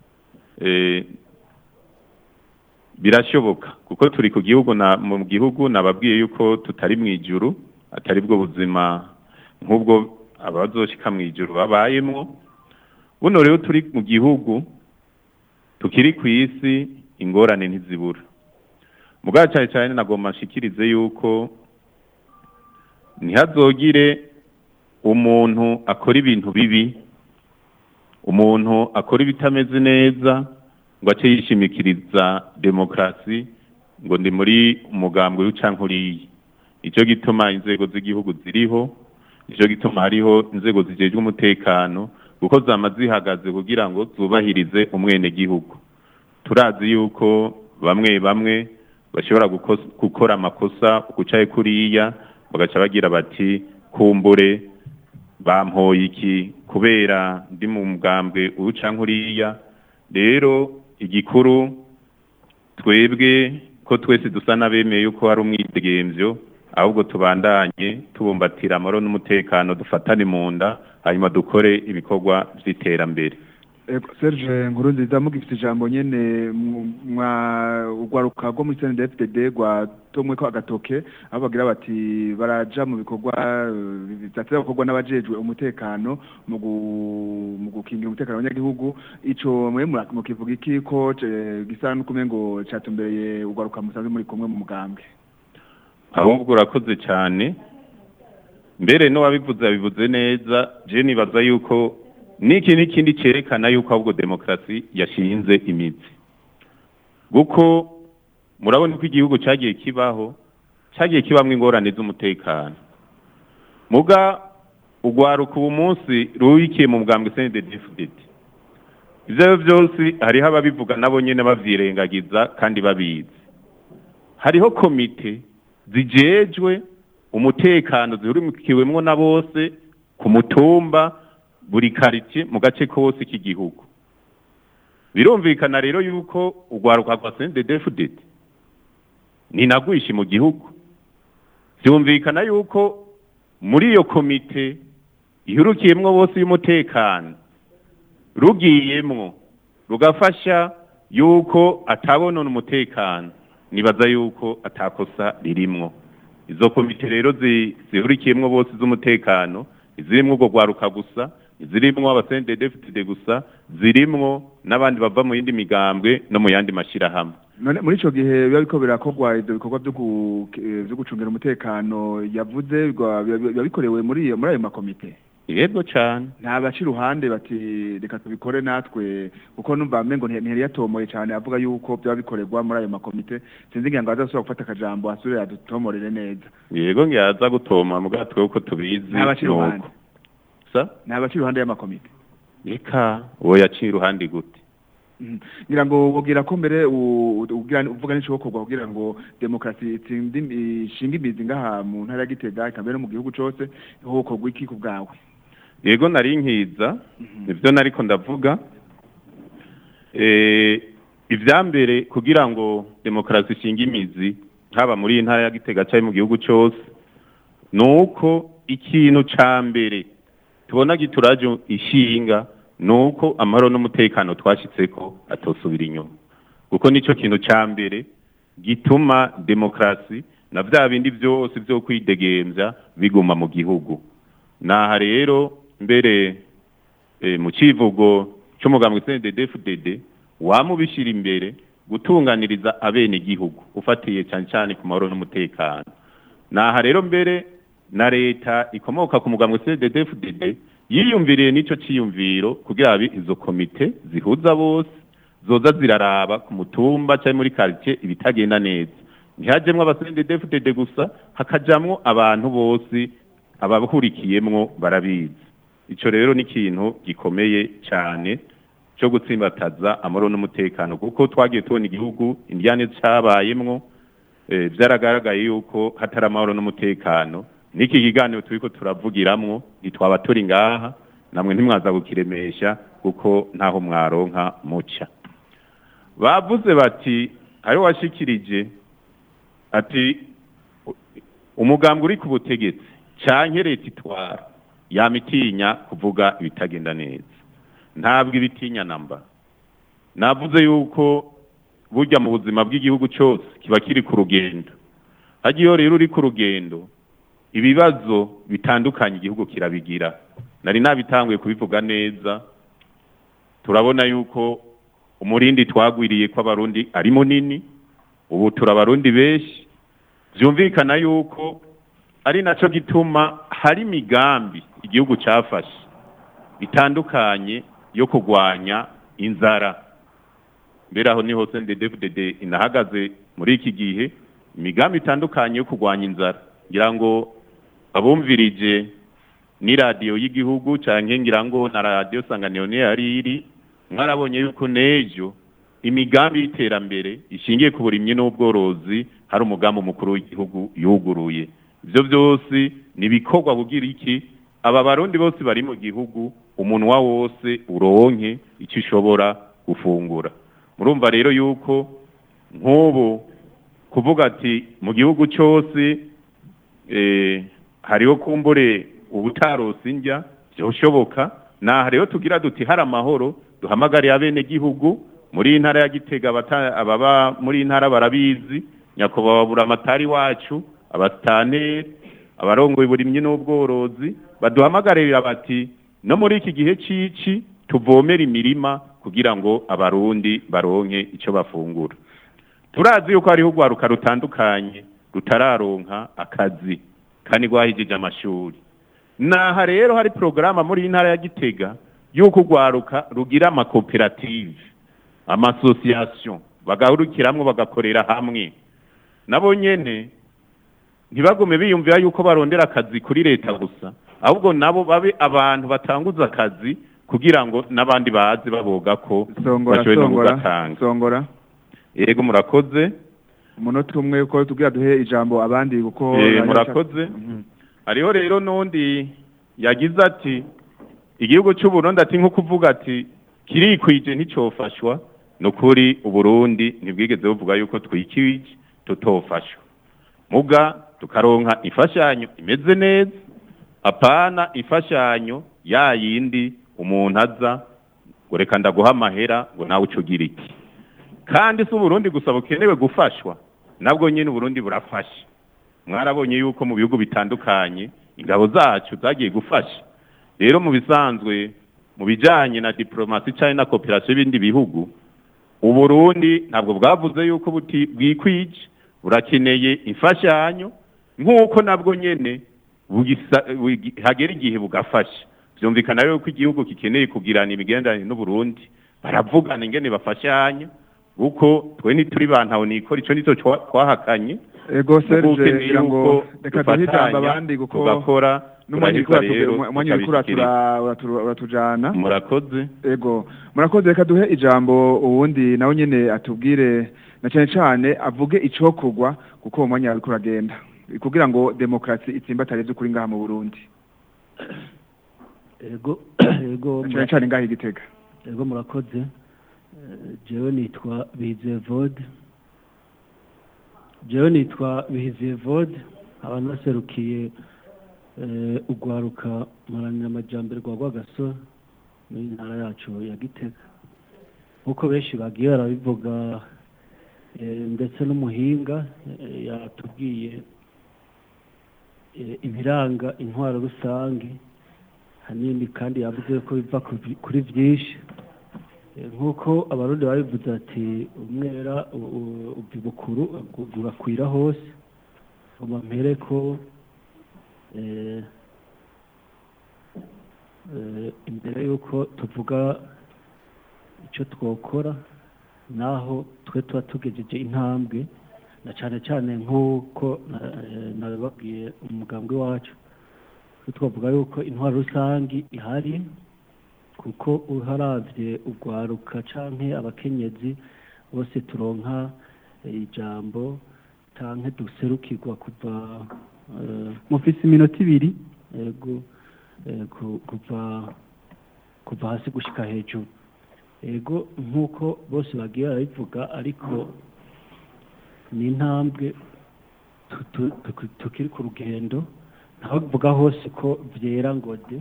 birashoboka kuko turi ku gihugu mu gihugu nababwiye yuko tutari mu ijuru, atari bwo buzima nk'ubwo abazoshika mu ijuru babayemwo. Buno rero turi mu gihugu tukiri ku isi, ingorane ntizibura. Mugabo cyane cyane nagomba nshikirize yuko ntihazogire umuntu akora ibintu bibi, umuntu akora ibitameze neza ngo ace yishimikiriza demokarasi ngo ndi muri umugambwe w'ucankuriye. Ico gituma inzego z'igihugu ziriho, ico gituma hariho inzego zijejwe umutekano, kuko zama zihagaze kugira ngo zubahirize umwene gihugu. Turazi yuko bamwe bamwe bashobora gukora amakosa gucaye kuriya, bagaca bagira bati kumbure bampoye iki kubera ndi mu mugambwe w'ucankuriya. Rero igikuru twebwe ko twese dusa n'abemeye yuko hari umwidegemvyo, ahubwo tubandanye tubumbatira amahoro n'umutekano, dufatane mu nda, hanyuma dukore ibikorwa vy'iterambere. Serge Nkurunziza, mugifite ijambo nyene ugwaruka rwo muri CNDD-FDD rwatomwe ko agatoke, aho bagira bati baraja mu bikorwa bitatira gukorwa n'abajejwe umutekano mu gukingira umutekano w'abanyagihugu. Ico mwe mukivuga iki ko gisa n'ukumengo catumbereye ugwaruka musanzwe muri kumwe mu mugambwe? Ahubwo urakoze cyane, mbere no wabivuze abivuze neza. Je nibaza yuko n'ikindi cerekana yuko ahubwo demokarasi yashinze imizi, kuko murabona ko igihugu cyagiye kibamwo ingorane z'umutekano. Muga ugwaruka ubu munsi ruwikiye mu mugambwe CNDD-FDD, ivyo byose hariho ababivuga nabo nyene bavyirengagiza kandi babizi. Hariho komite zijejwe umutekano zihurikiwemwo na bose ku mutumba, buri quartier mu gace kose k'igihugu. Birumvikana rero yuko ugwaruka rwa CNDD-FDD ni nagwishi mu gihugu, byumvikana yuko muri iyo komite ihurukiyemwo bose y'umutekano rugiyemwo rugafasha yuko atabonona umutekano nibaza yuko atakosa ririmwo izo komite rero zihurikiyemwo bose z'umutekano zirimwo ubwo gwaruka gusa zirimwo abasendedefitide gusa zirimwo n'abandi bava mu yindi migambwe no mu yandi mashirahamwe none muri ico gihe biba biko birakorwa ivyo bikorwa byo gucungira umutekano yavuze biba bikorewe muri ayo makomite yego cyane nta baci ruhande bati reka tubikore natwe kuko numva amengo ntiyari yatomoye cyane avuga yuko byaba bikorerwa muri ayo makomite sinzi ngira ngo azasubira gufata akajambo asubire yadutomorere neza yego ngiyaza gutoma mu gatwe uko tubizi nta baci ruhande sa nta baci ruhande y'amakomite reka uwo yaciye iruhande gute ngira ngo wogira ko mbere uvuga n'icokorwa kugira ngo demokrasi ishinga imizi ngaha mu ntara ya Gitega ikambere no mu gihugu cose hokorwa iki ku bwawe yego nari nkiza nivyo nariko ndavuga ivyambere kugira ngo demokrasi ishinga imizi haba muri intara ya Gitega cyangwa mu gihugu cose nuko ikintu ca mbere tubona gituraje ishinga nuko amahoro n'umutekano twashitseko atosubira inyuma kuko nico kintu ca mbere gituma demokrasi na vya bindi byose byo kwidegemvya biguma mu gihugu naha rero mbere mu civugo c'umugambwe CNDD-FDD wamubishira imbere gutunganiriza abene gihugu ufatiye cyane cyane ku mahoro n'umutekano naha rero mbere na leta ikomoka ku mugambwe CNDD-FDD yiyumviriye nico ciyumviro kugira izo komite zihuza bose zoza ziraraba ku mutumba cyangwa muri quartier ibitagenda neza ntihajemwe abasendedefutede gusa hakajamwo abantu bose abahurikiyemwo barabizi ico rero ni ikintu gikomeye cyane cyo gutsimbataza amahoro n'umutekano kuko twagiye tubona igihugu indiane cyabayemwo byaragaragaye yuko hatari amahoro n'umutekano niki kiganiro turiko turavugiramwo nitwaba turi ngaha namwe ntimwaza gukiremesha kuko ntaho mwaronka muca bavuze bati ari washikirije ati umugambwe uri ku butegetsi canke leta itwara yamitinya kuvuga ibitagenda neza ntabwo ibitinya namba navuze yuko burya mu buzima bw'igihugu cyose kiba kiri ku rugendo hagiyo rero uri ku rugendo ibibazo bitandukanye igihugu kirabigira nari nabitanguye kubivuga neza turabona yuko umurindi twagwiriye ko abarundi ari munini ubu turabarundi benshi byumvikana yuko ari naco gituma hari imigambi igihugu cyafashe bitandukanye yo kugwanya inzara mbere aho niho CNDD-FDD inahagaze muri iki gihe imigambi itandukanye yo kugwanya inzara ngira ngo abumvirije ni radio y'igihugu canke ngira ngo na radio Sanganiro ne yari iri mwarabonye yuko nejo imigambi y'iterambere ishingiye ku burimyi n'ubworozi hari umugambi mukuru w'igihugu yuguruye ivyo byose nibikorwa kugira iki aba barundi bose bari mu gihugu umunwa wose uronke icyo ushobora gufungura murumva rero yuko nk'ubu kuvuga ati mu gihugu cyose hariho kumbure ubutarose indya byoshoboka naha rero tugira duti hari amahoro duhamagariye abene gihugu muri intara ya Gitega ababa muri intara barabizi nyakubahwa buramatari wacu abastane abarongoye burimye n'ubworozi baduhamagarira bati no muri iki gihe cici tuvomera imirima kugira ngo abarundi baronke ico bafungura turazi yuko hariho urwaruka rutandukanye rutararonka akazi kandi rwahijije amashuri naha rero hari porogaramu muri intara ya Gitega yuko urwaruka rugira amakoperative amasosiyasiyo bagahurukiramwo bagakorera hamwe nabo nyene ntibagume biyumvira yuko barondera akazi kuri leta gusa ahubwo nabo babe abantu batanguza akazi kugira ngo n'abandi bazi baboga ko bashoboye no kugatanga songora yego murakoze umunota umwe uko tugira duhe ijambo abandi kuko murakoze hariho rero n'undi yagize ati igihugu cy'u Burundi ati nko kuvuga ati kirikwije nticofashwa nukuri Uburundi ntibwigeze buvuga yuko twikije tutofashwa muga tukaronka imfashanyo imeze neza apana imfashanyo ya yindi umuntu aza ngo reka ndaguha amahera ngo nawe ucugira iki kandi si Burundi gusa bukenewe gufashwa nabwo nyine Burundi burafasha mwarabonye yuko mu bihugu bitandukanye ingabo zacu zagiye gufasha rero mu bisanzwe mu bijanye na diplomasi cyane na cooperation y'ibindi bihugu Uburundi ntabwo bwavuze yuko bwikwije burakeneye imfashanyo nk'uko nabwo nyene hagera igihe bugafasha byumvikana rero ko igihugu kikeneye kugirana imigenderanire n'u Burundi baravugana ingene bafashanya kuko twe ntituri bantaho nikora ico nico twahakanye ego Serge ngira ngo reka duhitamba abandi guko tugakora umwanya uratujana murakoze ego murakoze reka duhe ijambo uwundi nawe nyene atubwire na cyane cyane avuge icokogwa kuko uwo mwanya ariko uragenda kugira ngo demokrasi itsimbatare by'ukuri ngaha mu Burundi ego cyane cyane ngaha Igitega ego murakoze jewe nitwa Bizevode abantu baserukiye ugwaruka maranira amajambere rwa Rwagasore muri ntara yacu ya Gitega nkuko benshi bagiye barabivuga ndetse n'umuhinga yatubwiye ibiranga intwaro rusange hanini kandi yavuze ko biva kuri byinshi nkuko abarundi babivuze ati umwera ubibukuru urakwira hose umampere ko imbere y'uko tuvuga icyo twokora naho twe tuba tugejeje intambwe na cyane cyane nk'uko nabibabwiye umugambwe wacu twavuga yuko intwaro rusange ihari kuko uharavye ugwaruka canke abakenyezi bose turonka ijambo canke duserukirwa kuva mufise iminota 2 yego kuva hasi gushika hejuru yego nkuko bose bagiye barabivuga ariko ni intambwe tukiri ku rugendo ntaho bivuga hose ko vyera ngo de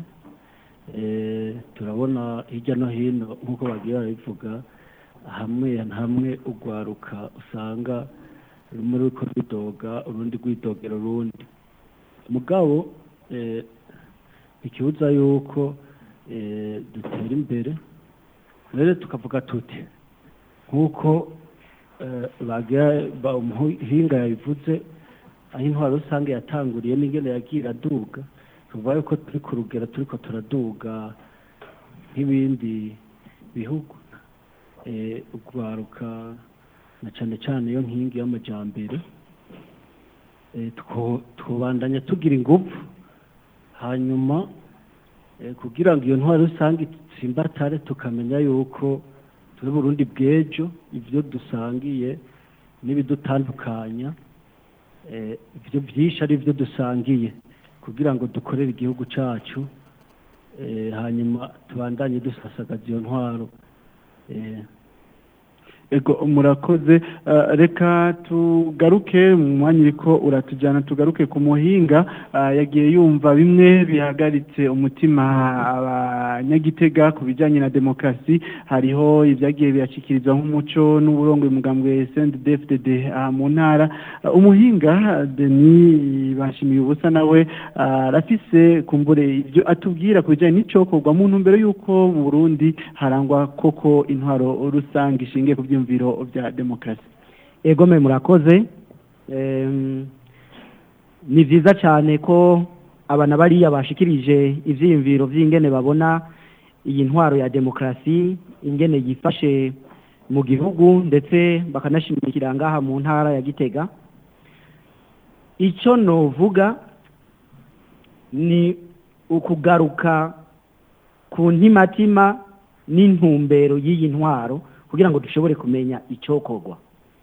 turabona hirya no hino nkuko bagiye barabivuga hamwe ugwaruka usanga rumwe ruko rwidoga urundi rwidogera urundi mugabo ikibuza yuko dutera imbere rero tukavuga tuti nkuko umuhinga yabivuze aho intwaro rusange yatanguriye n'ingene yagiye iraduga tuvuga yuko turi ku rugero turiko turaduga nk'ibindi bihugu ugwaruka na cyane cyane iyo nkingi y'amajambere twubandanya tugira ingufu hanyuma kugira ngo iyo ntwaro rusange itsimbatare tukamenya yuko turi Burundi bw'ejo ibyo dusangiye n'ibidutandukanya ibyo byinshi ari byo dusangiye kugira ngo dukorere igihugu cyacu hanyuma tubandanye dusasagaza iyo ntwaro ego murakoze reka tugaruke mu mwanya uriko uratujyana tugaruke ku muhinga yagiye yumva bimwe bihagaritse umutima abanyagitega ku bijyanye na demokarasi hariho ibyagiye biyashyikirizwa nk'umuco n'uburongo umugambwe CNDD-FDD mu ntara umuhinga Denis Bashimiye ubusa nawe arafise kumbure ibyo atubwira ku bijyanye n'icokorwa mu ntumbero y'uko mu Burundi harangwa koko intwaro rusange ishingiye ku byumviro bya demokarasi. Ego me murakoze ni vyiza cyane ko abana bariya bashikirije ivyiyumviro vy'ingene babona iyi ntwaro ya demokarasi ingene yifashe mu gihugu ndetse bakanashimikira ngaha mu ntara ya Gitega. Ico novuga ni ukugaruka ku ntimatima n'intumbero y'iyi ntwaro kugira ngo dushobore kumenya icokorwa.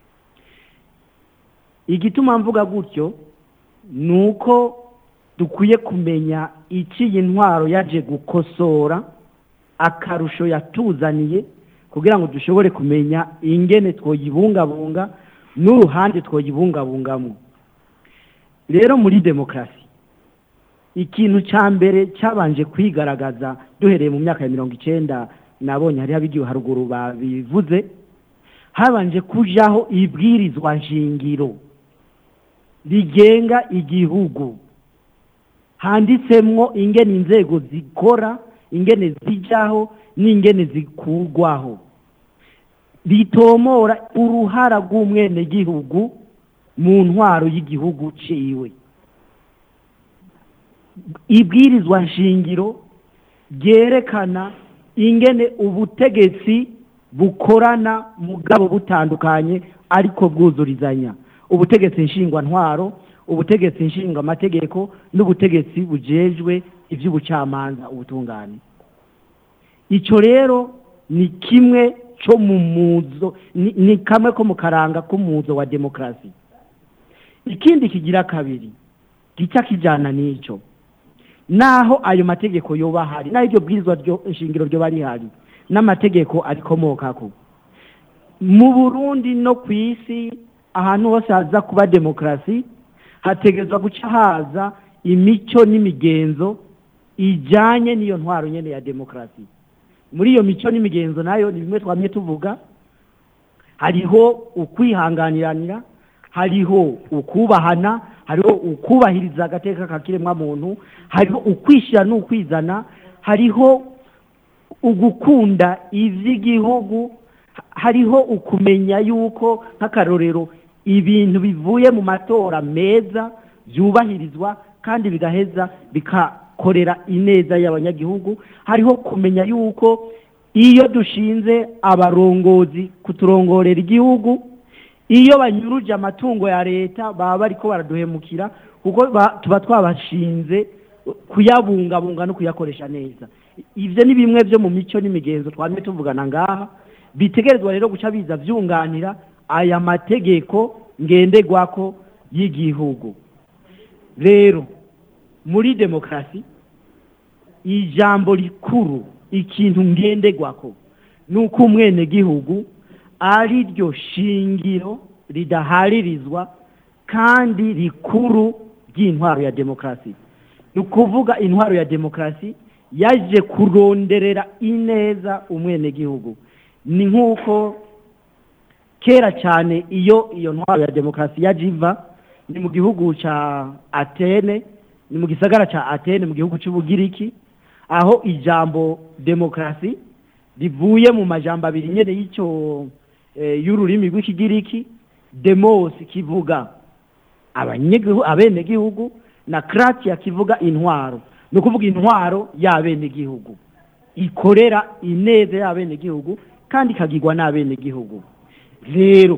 Igituma mvuga gutyo nuko dukwiye kumenya iki iyi ntwaro yaje gukosora akarusho yatuzaniye kugira ngo dushobore kumenya ingene twoyibungabunga n'uruhande twoyibungabungamo. rero muri demokarasi ikintu cya mbere cyabanje kwigaragaza duhereye mu myaka ya 90 nabonye hari abigiye haruguru babivuze habanje kujaho ibwirizwa nshingiro rigenga igihugu handitsemwo ingene inzego zikora ingene zijaho n'ingene zikurwaho ritomora uruhara rw'umwene gihugu mu ntwaro y'igihugu ciwe ibwirizwa nshingiro ryerekana ingene ubutegetsi bukorana mugabo butandukanye ariko bwuzurizanya ubutegetsi nshingwa ntwaro ubutegetsi nshinga amategeko n'ubutegetsi bujejwe iby'ubucamanza ubutungane icyo rero ni kimwe cyo mu muzo ni kamwe ko mu karanga k'umuzo wa demokarasi ikindi kigira kabiri gica kijana n'icyo naho ayo mategeko yoba hari naho iryo bwirizwa nshingiro ryo bari hari n'amategeko arikomokako mu Burundi no ku isi ahantu hose haza kuba demokarasi hategezwa guca haza imico n'imigenzo ijanye n'iyo ntwaro nyene ya demokarasi muri iyo mico n'imigenzo nayo ni bimwe twamye tuvuga hariho ukwihanganiranira hariho ukubahana hariho ukubahiriza agateka kakiremwa muntu hariho ukwishira n'ukwizana hariho ugukunda ivy'igihugu hariho ukumenya yuko nk'akarorero ibintu bivuye mu matora meza byubahirizwa kandi bigaheza bikakorera ineza y'abanyagihugu hariho kumenya yuko iyo dushinze abarongozi kuturongorera igihugu iyo banyuruje amatungo ya leta baba bariko baraduhemukira kuko tuba twabashinze kuyabungabunga no kuyakoresha neza ivyo ni bimwe byo mu mico n'imigenzo twamye tuvugana ngaha bitegerezwa rero guca biza vyunganira aya mategeko ngendegwako y'igihugu rero muri demokarasi ijambo rikuru ikintu ngendegwako nuko umwene gihugu ari ryo shingiro ridaharirizwa kandi rikuru ry'intwaro ya demokarasi nukuvuga intwaro ya demokarasi yaje kuronderera ineza umwene gihugu ni nkuko kera cyane iyo ntwaro ya demokarasi yajiva ni mu gihugu ca Atene ni mu gisagara ca Atene mu gihugu c'Ubugiriki aho ijambo demokarasi rivuye mu majambo abiri nyene y'icyo y'ururimi rw'ikigiriki demos kivuga abenegihugu na kratia kivuga intwaro no kuvuga intwaro y'abenegihugu ikorera ineze y'abenegihugu kandi kagirwa n'abenegihugu rero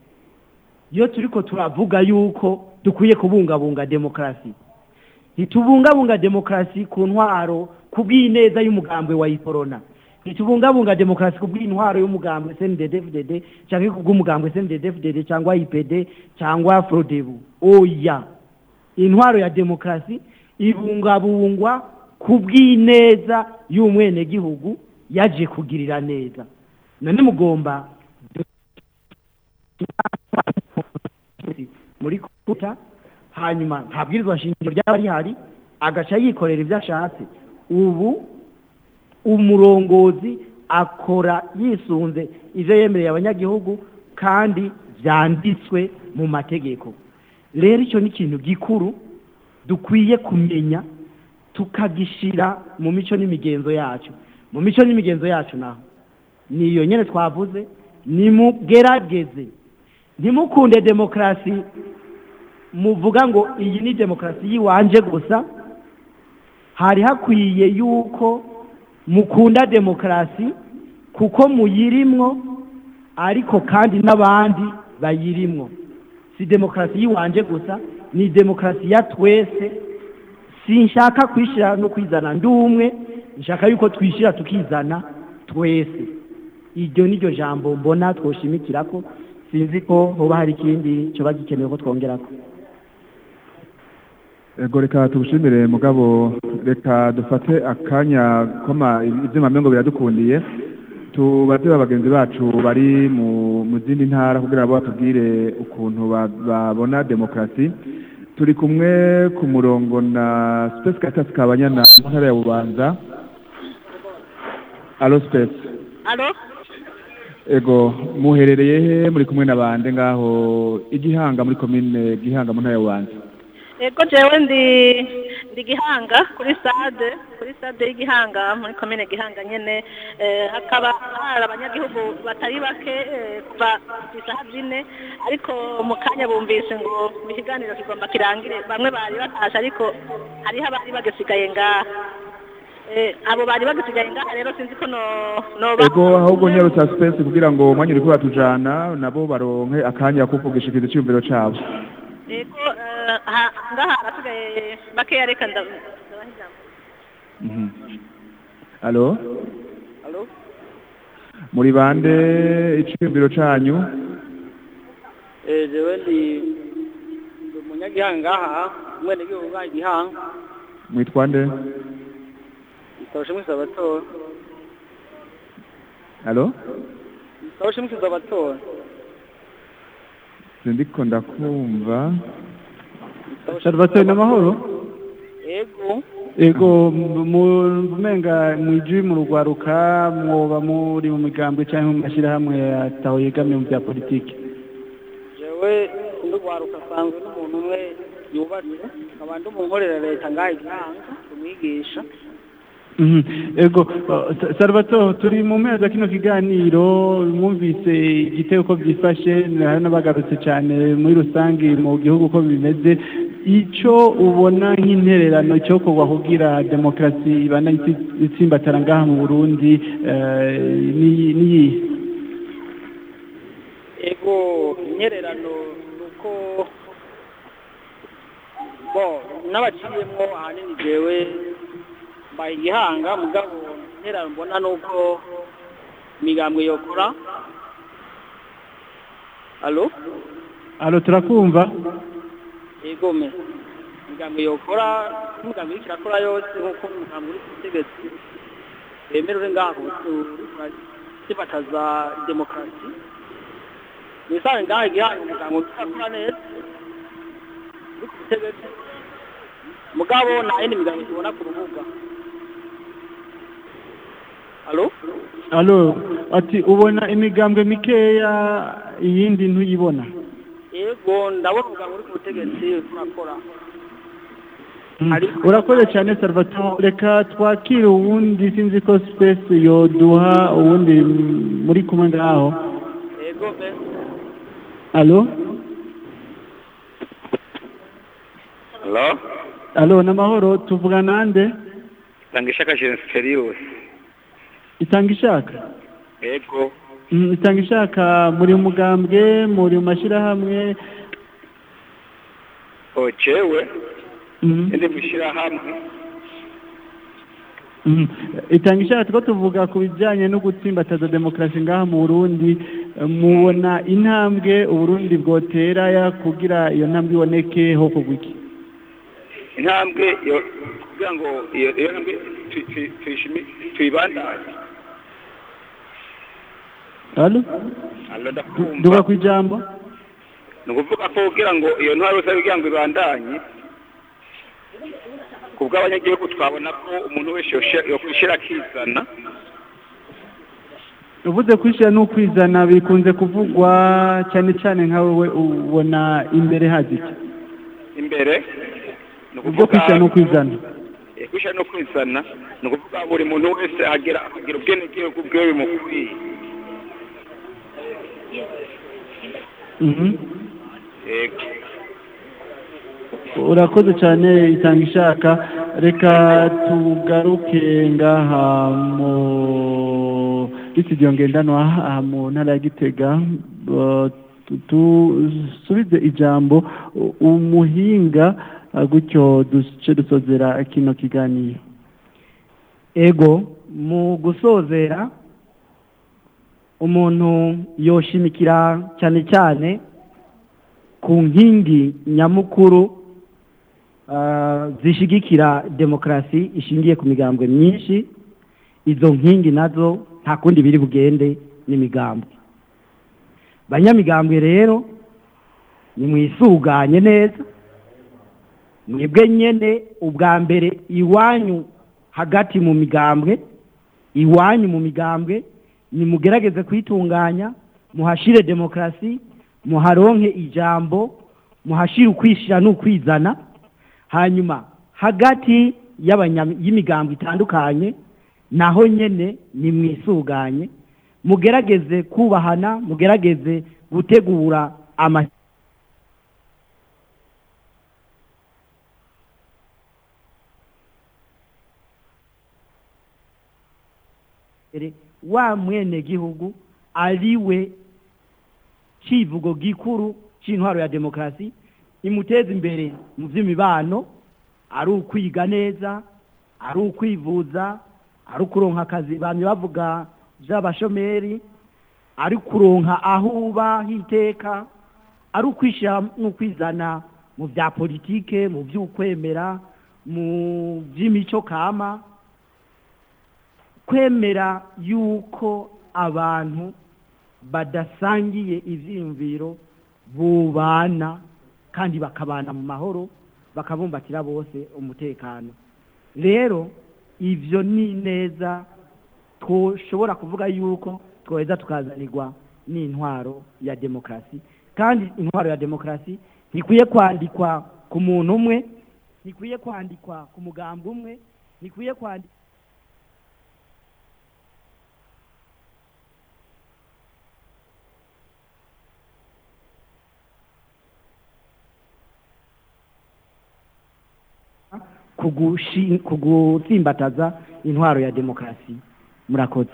iyo turiko turavuga yuko dukwiye kubungabunga demokarasi ntitubungabunga demokarasi ku ntwaro kubw'ineza y'umugambwe wa iporona ntitubungabunga demokarasi kubw'intwaro y'umugambwe CNDD-FDD cyangwa kubw'umugambwe CNDD-FDD cyangwa IPD cyangwa Frodebu oya intwaro ya demokarasi ibungabungwa kubw'ineza y'umwene gihugu yaje kugirira neza none mugomba muri kuta hanyuma ntabwirizwa shingiro ryaba rihari agaca yikorera ibyo ashatse ubu umurongozi akora yisunze ivyo yemereye abanyagihugu kandi vyanditswe mu mategeko rero icyo ni ikintu gikuru dukwiye kumenya tukagishira mu mico n'imigenzo yacu mu mico n'imigenzo yacu naho niyo nyene twavuze nimugerageze ntimukunde demokarasi muvuga ngo iyi ni demokarasi yiwanje gusa hari hakwiye yuko mukunda demokarasi kuko muyirimwo ariko kandi n'abandi bayirimwo si demokarasi yiwanje gusa ni demokarasi ya twese sinshaka kwishira no kwizana ndumwe nshaka yuko twishira tukizana twese iryo niryo jambo mbona twoshimikirako sinzi ko hoba hari ikindi cyo bagikenewe ko twongerako ego reka tugushimire mugabo reka dufate akanya koma ivyuma mengo biradukundiye tubaze abagenzi bacu bari mu zindi ntara kugira ngo batubwire ukuntu babona demokarasi turi kumwe ku murongo na Space Caritas Kabanyana mu ntara ya Bubanza. Allo Space. Allo? Ego muherereye he muri kumwe nabande ngaho igihanga muri commune Gihanga mu ntara ya Bubanza? Ego jewe ndi Gihanga kuri stade y'Igihanga muri commune Gihanga nyene hakaba hari abanyagihugu batari bake kuva isaha 4 ariko mu kanya bumvise ngo ikiganiro kigomba kirangire bamwe bari batasha ariko hariho abari bagisigaye ngaha abo bari bagisigaye ngaha rero sinzi ko no ego ahubwo nyarutsa Space kugira ngo umwanya uri kuba tujana nabo baronke akanya kuvugisha ikintu cy'umbiro cabo. Ego ngaha arasigaye bakeya reka ndabahijamo. Allo? Allo? Muri bande icyumbiro canyu? Jewe ndi umunyagihanga aha mwene gihugu ngaha Gihanga. Mwitwa nde? Tawushimwe Sabato. Allo? Tawushimwe Sabato. Sindiko ndakumva. Salvatore n'amahoro? Ego mumenga mwiji mu rugwaruka mwoba muri mu migambwe cyangwa mu mashyirahamwe ataho yegamye mu bya politiki. Jewe ndugwaruka sanzwe n'umuntu umwe yubatse abandi mu nkorera leta ngaha Gihanga umwigisha. Ego Salvatore turi mu mezi kino kiganiro mwumvise igitego ko byifashe n'abagarutse cyane muri rusange mu gihugu ko bimeze icyo ubona nk'intererano cyo kuba kugira demokarasi ibana itsimbatara ngaha mu Burundi ni ego intererano nuko n'abaciyemwo ahanini jewe mbaye Igihanga mugabo intererano mbona nuko imigambwe yokora. Allo turakumva. Ego me imigambwe yokora imigambwe ikirakora yose nkuko umugambwe uri kutegetse bemerere ngaha kubataza demokarasi nisange ngaha Igihanga umugambwe utakora neza uri kutegetse mugabo nta yindi migambwe tubona ku rubuga. Allo ati ubona imigambwe mikeya iyindi ntuyibona? Yego ndabona umugambwe uri ku butegetsi turakora. Urakoze cyane Salvatore reka twakire uwundi sinzi ko Space yoduha uwundi muri kumwe ngaho. Yego be. Allo n'amahoro tuvuga nande? Itangishaka Jensterius. Itangishaka? Ego. Itangishaka muri umugambwe muri mashirahamwe Ocewe. Ndi mushirahamwe. Itangishaka ko tuvuga ku bijyanye no gutsimbataza demokarasi ngaha mu Burundi mubona intambwe Uburundi bwotera ya kugira iyo ntambwe iboneke ho kugwiki? Intambwe yo kugira ngo iyo ntambwe tuyibandanye. Allo ndakumva. Duga ku ijambo. Nukuvuga ko kugira ngo iyo ntwaro kugira ngo ibandanye kubwo abanyagihugu twabona ko umuntu wese yokwishira akizana. Uvuze kwishira no kwizana bikunze kuvugwa cyane cyane nka wewe ubona imbere haziki? Imbere ubwo kwishira no kwizana. Kwishira no kwizana nukuvuga buri muntu wese agira ubwenegihugu bwe bimukwiye. Urakoze cyane Itangishaka reka tugaruke ngaha mu studio ngendanwa mu ntara ya Gitega tusubize ijambo umuhinga gutyo duce dusozera kino kiganiro. Ego mu gusozera umuntu yoshimikira cyane cyane ku nkingi nyamukuru zishigikira demokarasi ishingiye ku migambwe myinshi. Izo nkingi nazo nta kundi biri bugende n'imigambwe. Banyamigambwe rero ni mwisuganye neza mwebwe nyene ubwa mbere iwanyu hagati mu migambwe nimugerageze kwitunganya muhashire demokrasi muharonke ijambo muhashire ukwishira n'ukwizana hanyuma hagati y'imigambwe itandukanye naho nyene nimwisuganye mugerageze kubahana mugerageze gutegura wa mwene gihugu ariwe civugo gikuru c'intwaro ya demokrasi imuteza imbere mu vy'imibano ari ukwiga neza ari ukwivuza ari ukuronka akazi bamye bavuga vy'abashomeri ari kuronka aho uba hiteka ari ukwishira n'ukwizana mu vya politike mu vy'ukwemera mu vy'imico kama kwemera yuko abantu badasangiye ivyiyumviro bubana kandi bakabana mu mahoro bakabumbatira bose umutekano rero ivyo ni neza twoshobora kuvuga yuko tweza tukazanirwa n'intwaro ya demokrasi kandi intwaro ya demokrasi ntikwiye kwandikwa ku muntu umwe ntikwiye kwandikwa ku mugambo umwe ntikwiye kwandikwa kugutsimbataza intwaro ya demokrasi murakoze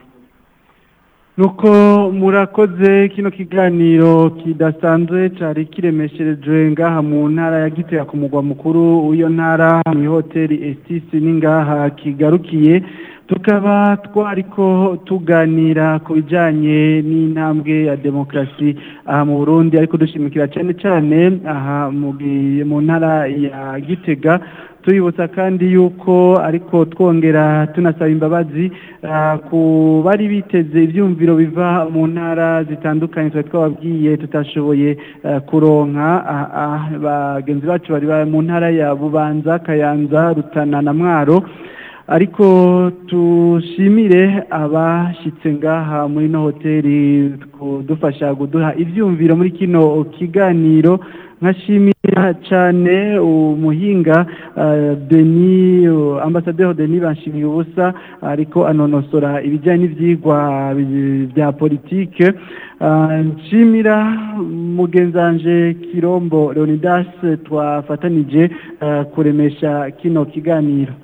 nuko murakoze kino kiganiro kidasanzwe cari kiremesherejwe ngaha mu ntara ya Gitega ku mugwa mukuru w'iyo ntara mu hoteli Estis ningaha kigarukiye tukaba twariko tuganira ku bijanye n'intambwe ya demokrasi aha mu Burundi ariko dushimikira cyane cyane aha mu ntara ya Gitega tuyibutsa kandi yuko ariko twongera tunasaba imbabazi ku bari biteze ibyumviro biva mu ntara zitandukanye twababwiye tutashoboye kuronka bagenzi bacu bari mu ntara ya Bubanza Kayanza Rutana na Mwaro ariko tushimire abashitse ngaha muri no hoteli kudufasha kuduha ivyumviro muri kino kiganiro nkashimira cyane umuhinga Denis Ambassadeur Denis Banshimiye ubusa ariko anonosora ibijyanye n'ivyigwa bya politike nshimira mugenzanje Kirombo Leonidas twafatanije kuremesha kino kiganiro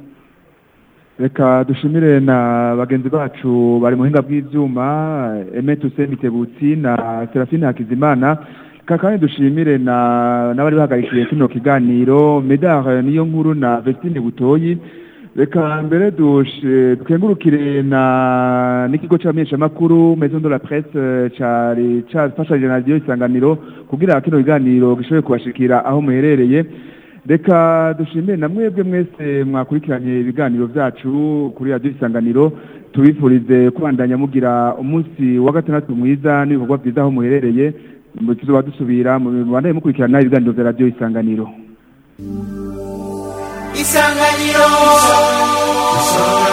reka dushimire na bagenzi bacu bari muhinga bw'ivyuma Emetuse Mitebutsi na Serafine Hakizimana kakani dushimire n'abari bahagarikiye kino kiganiro Medard niyo nkuru na Vestine Butoyi reka mbere dukengurukire n'ikigo c'abamenyesha makuru Maison de la Presse cari cafashije na radio Isanganiro kugira kino kiganiro gishoboye kubashikira aho muherereye reka dushimire na mwebwe mwese mwakurikiranye ibiganiro byacu kuri radio Isanganiro tubifurize kubandanya mugira umunsi wa gatandatu mwiza n'ibikorwa byiza aho muherereye tuzoba dusubira mu Rwanda mukurikirana ibiganiro bya radio Isanganiro.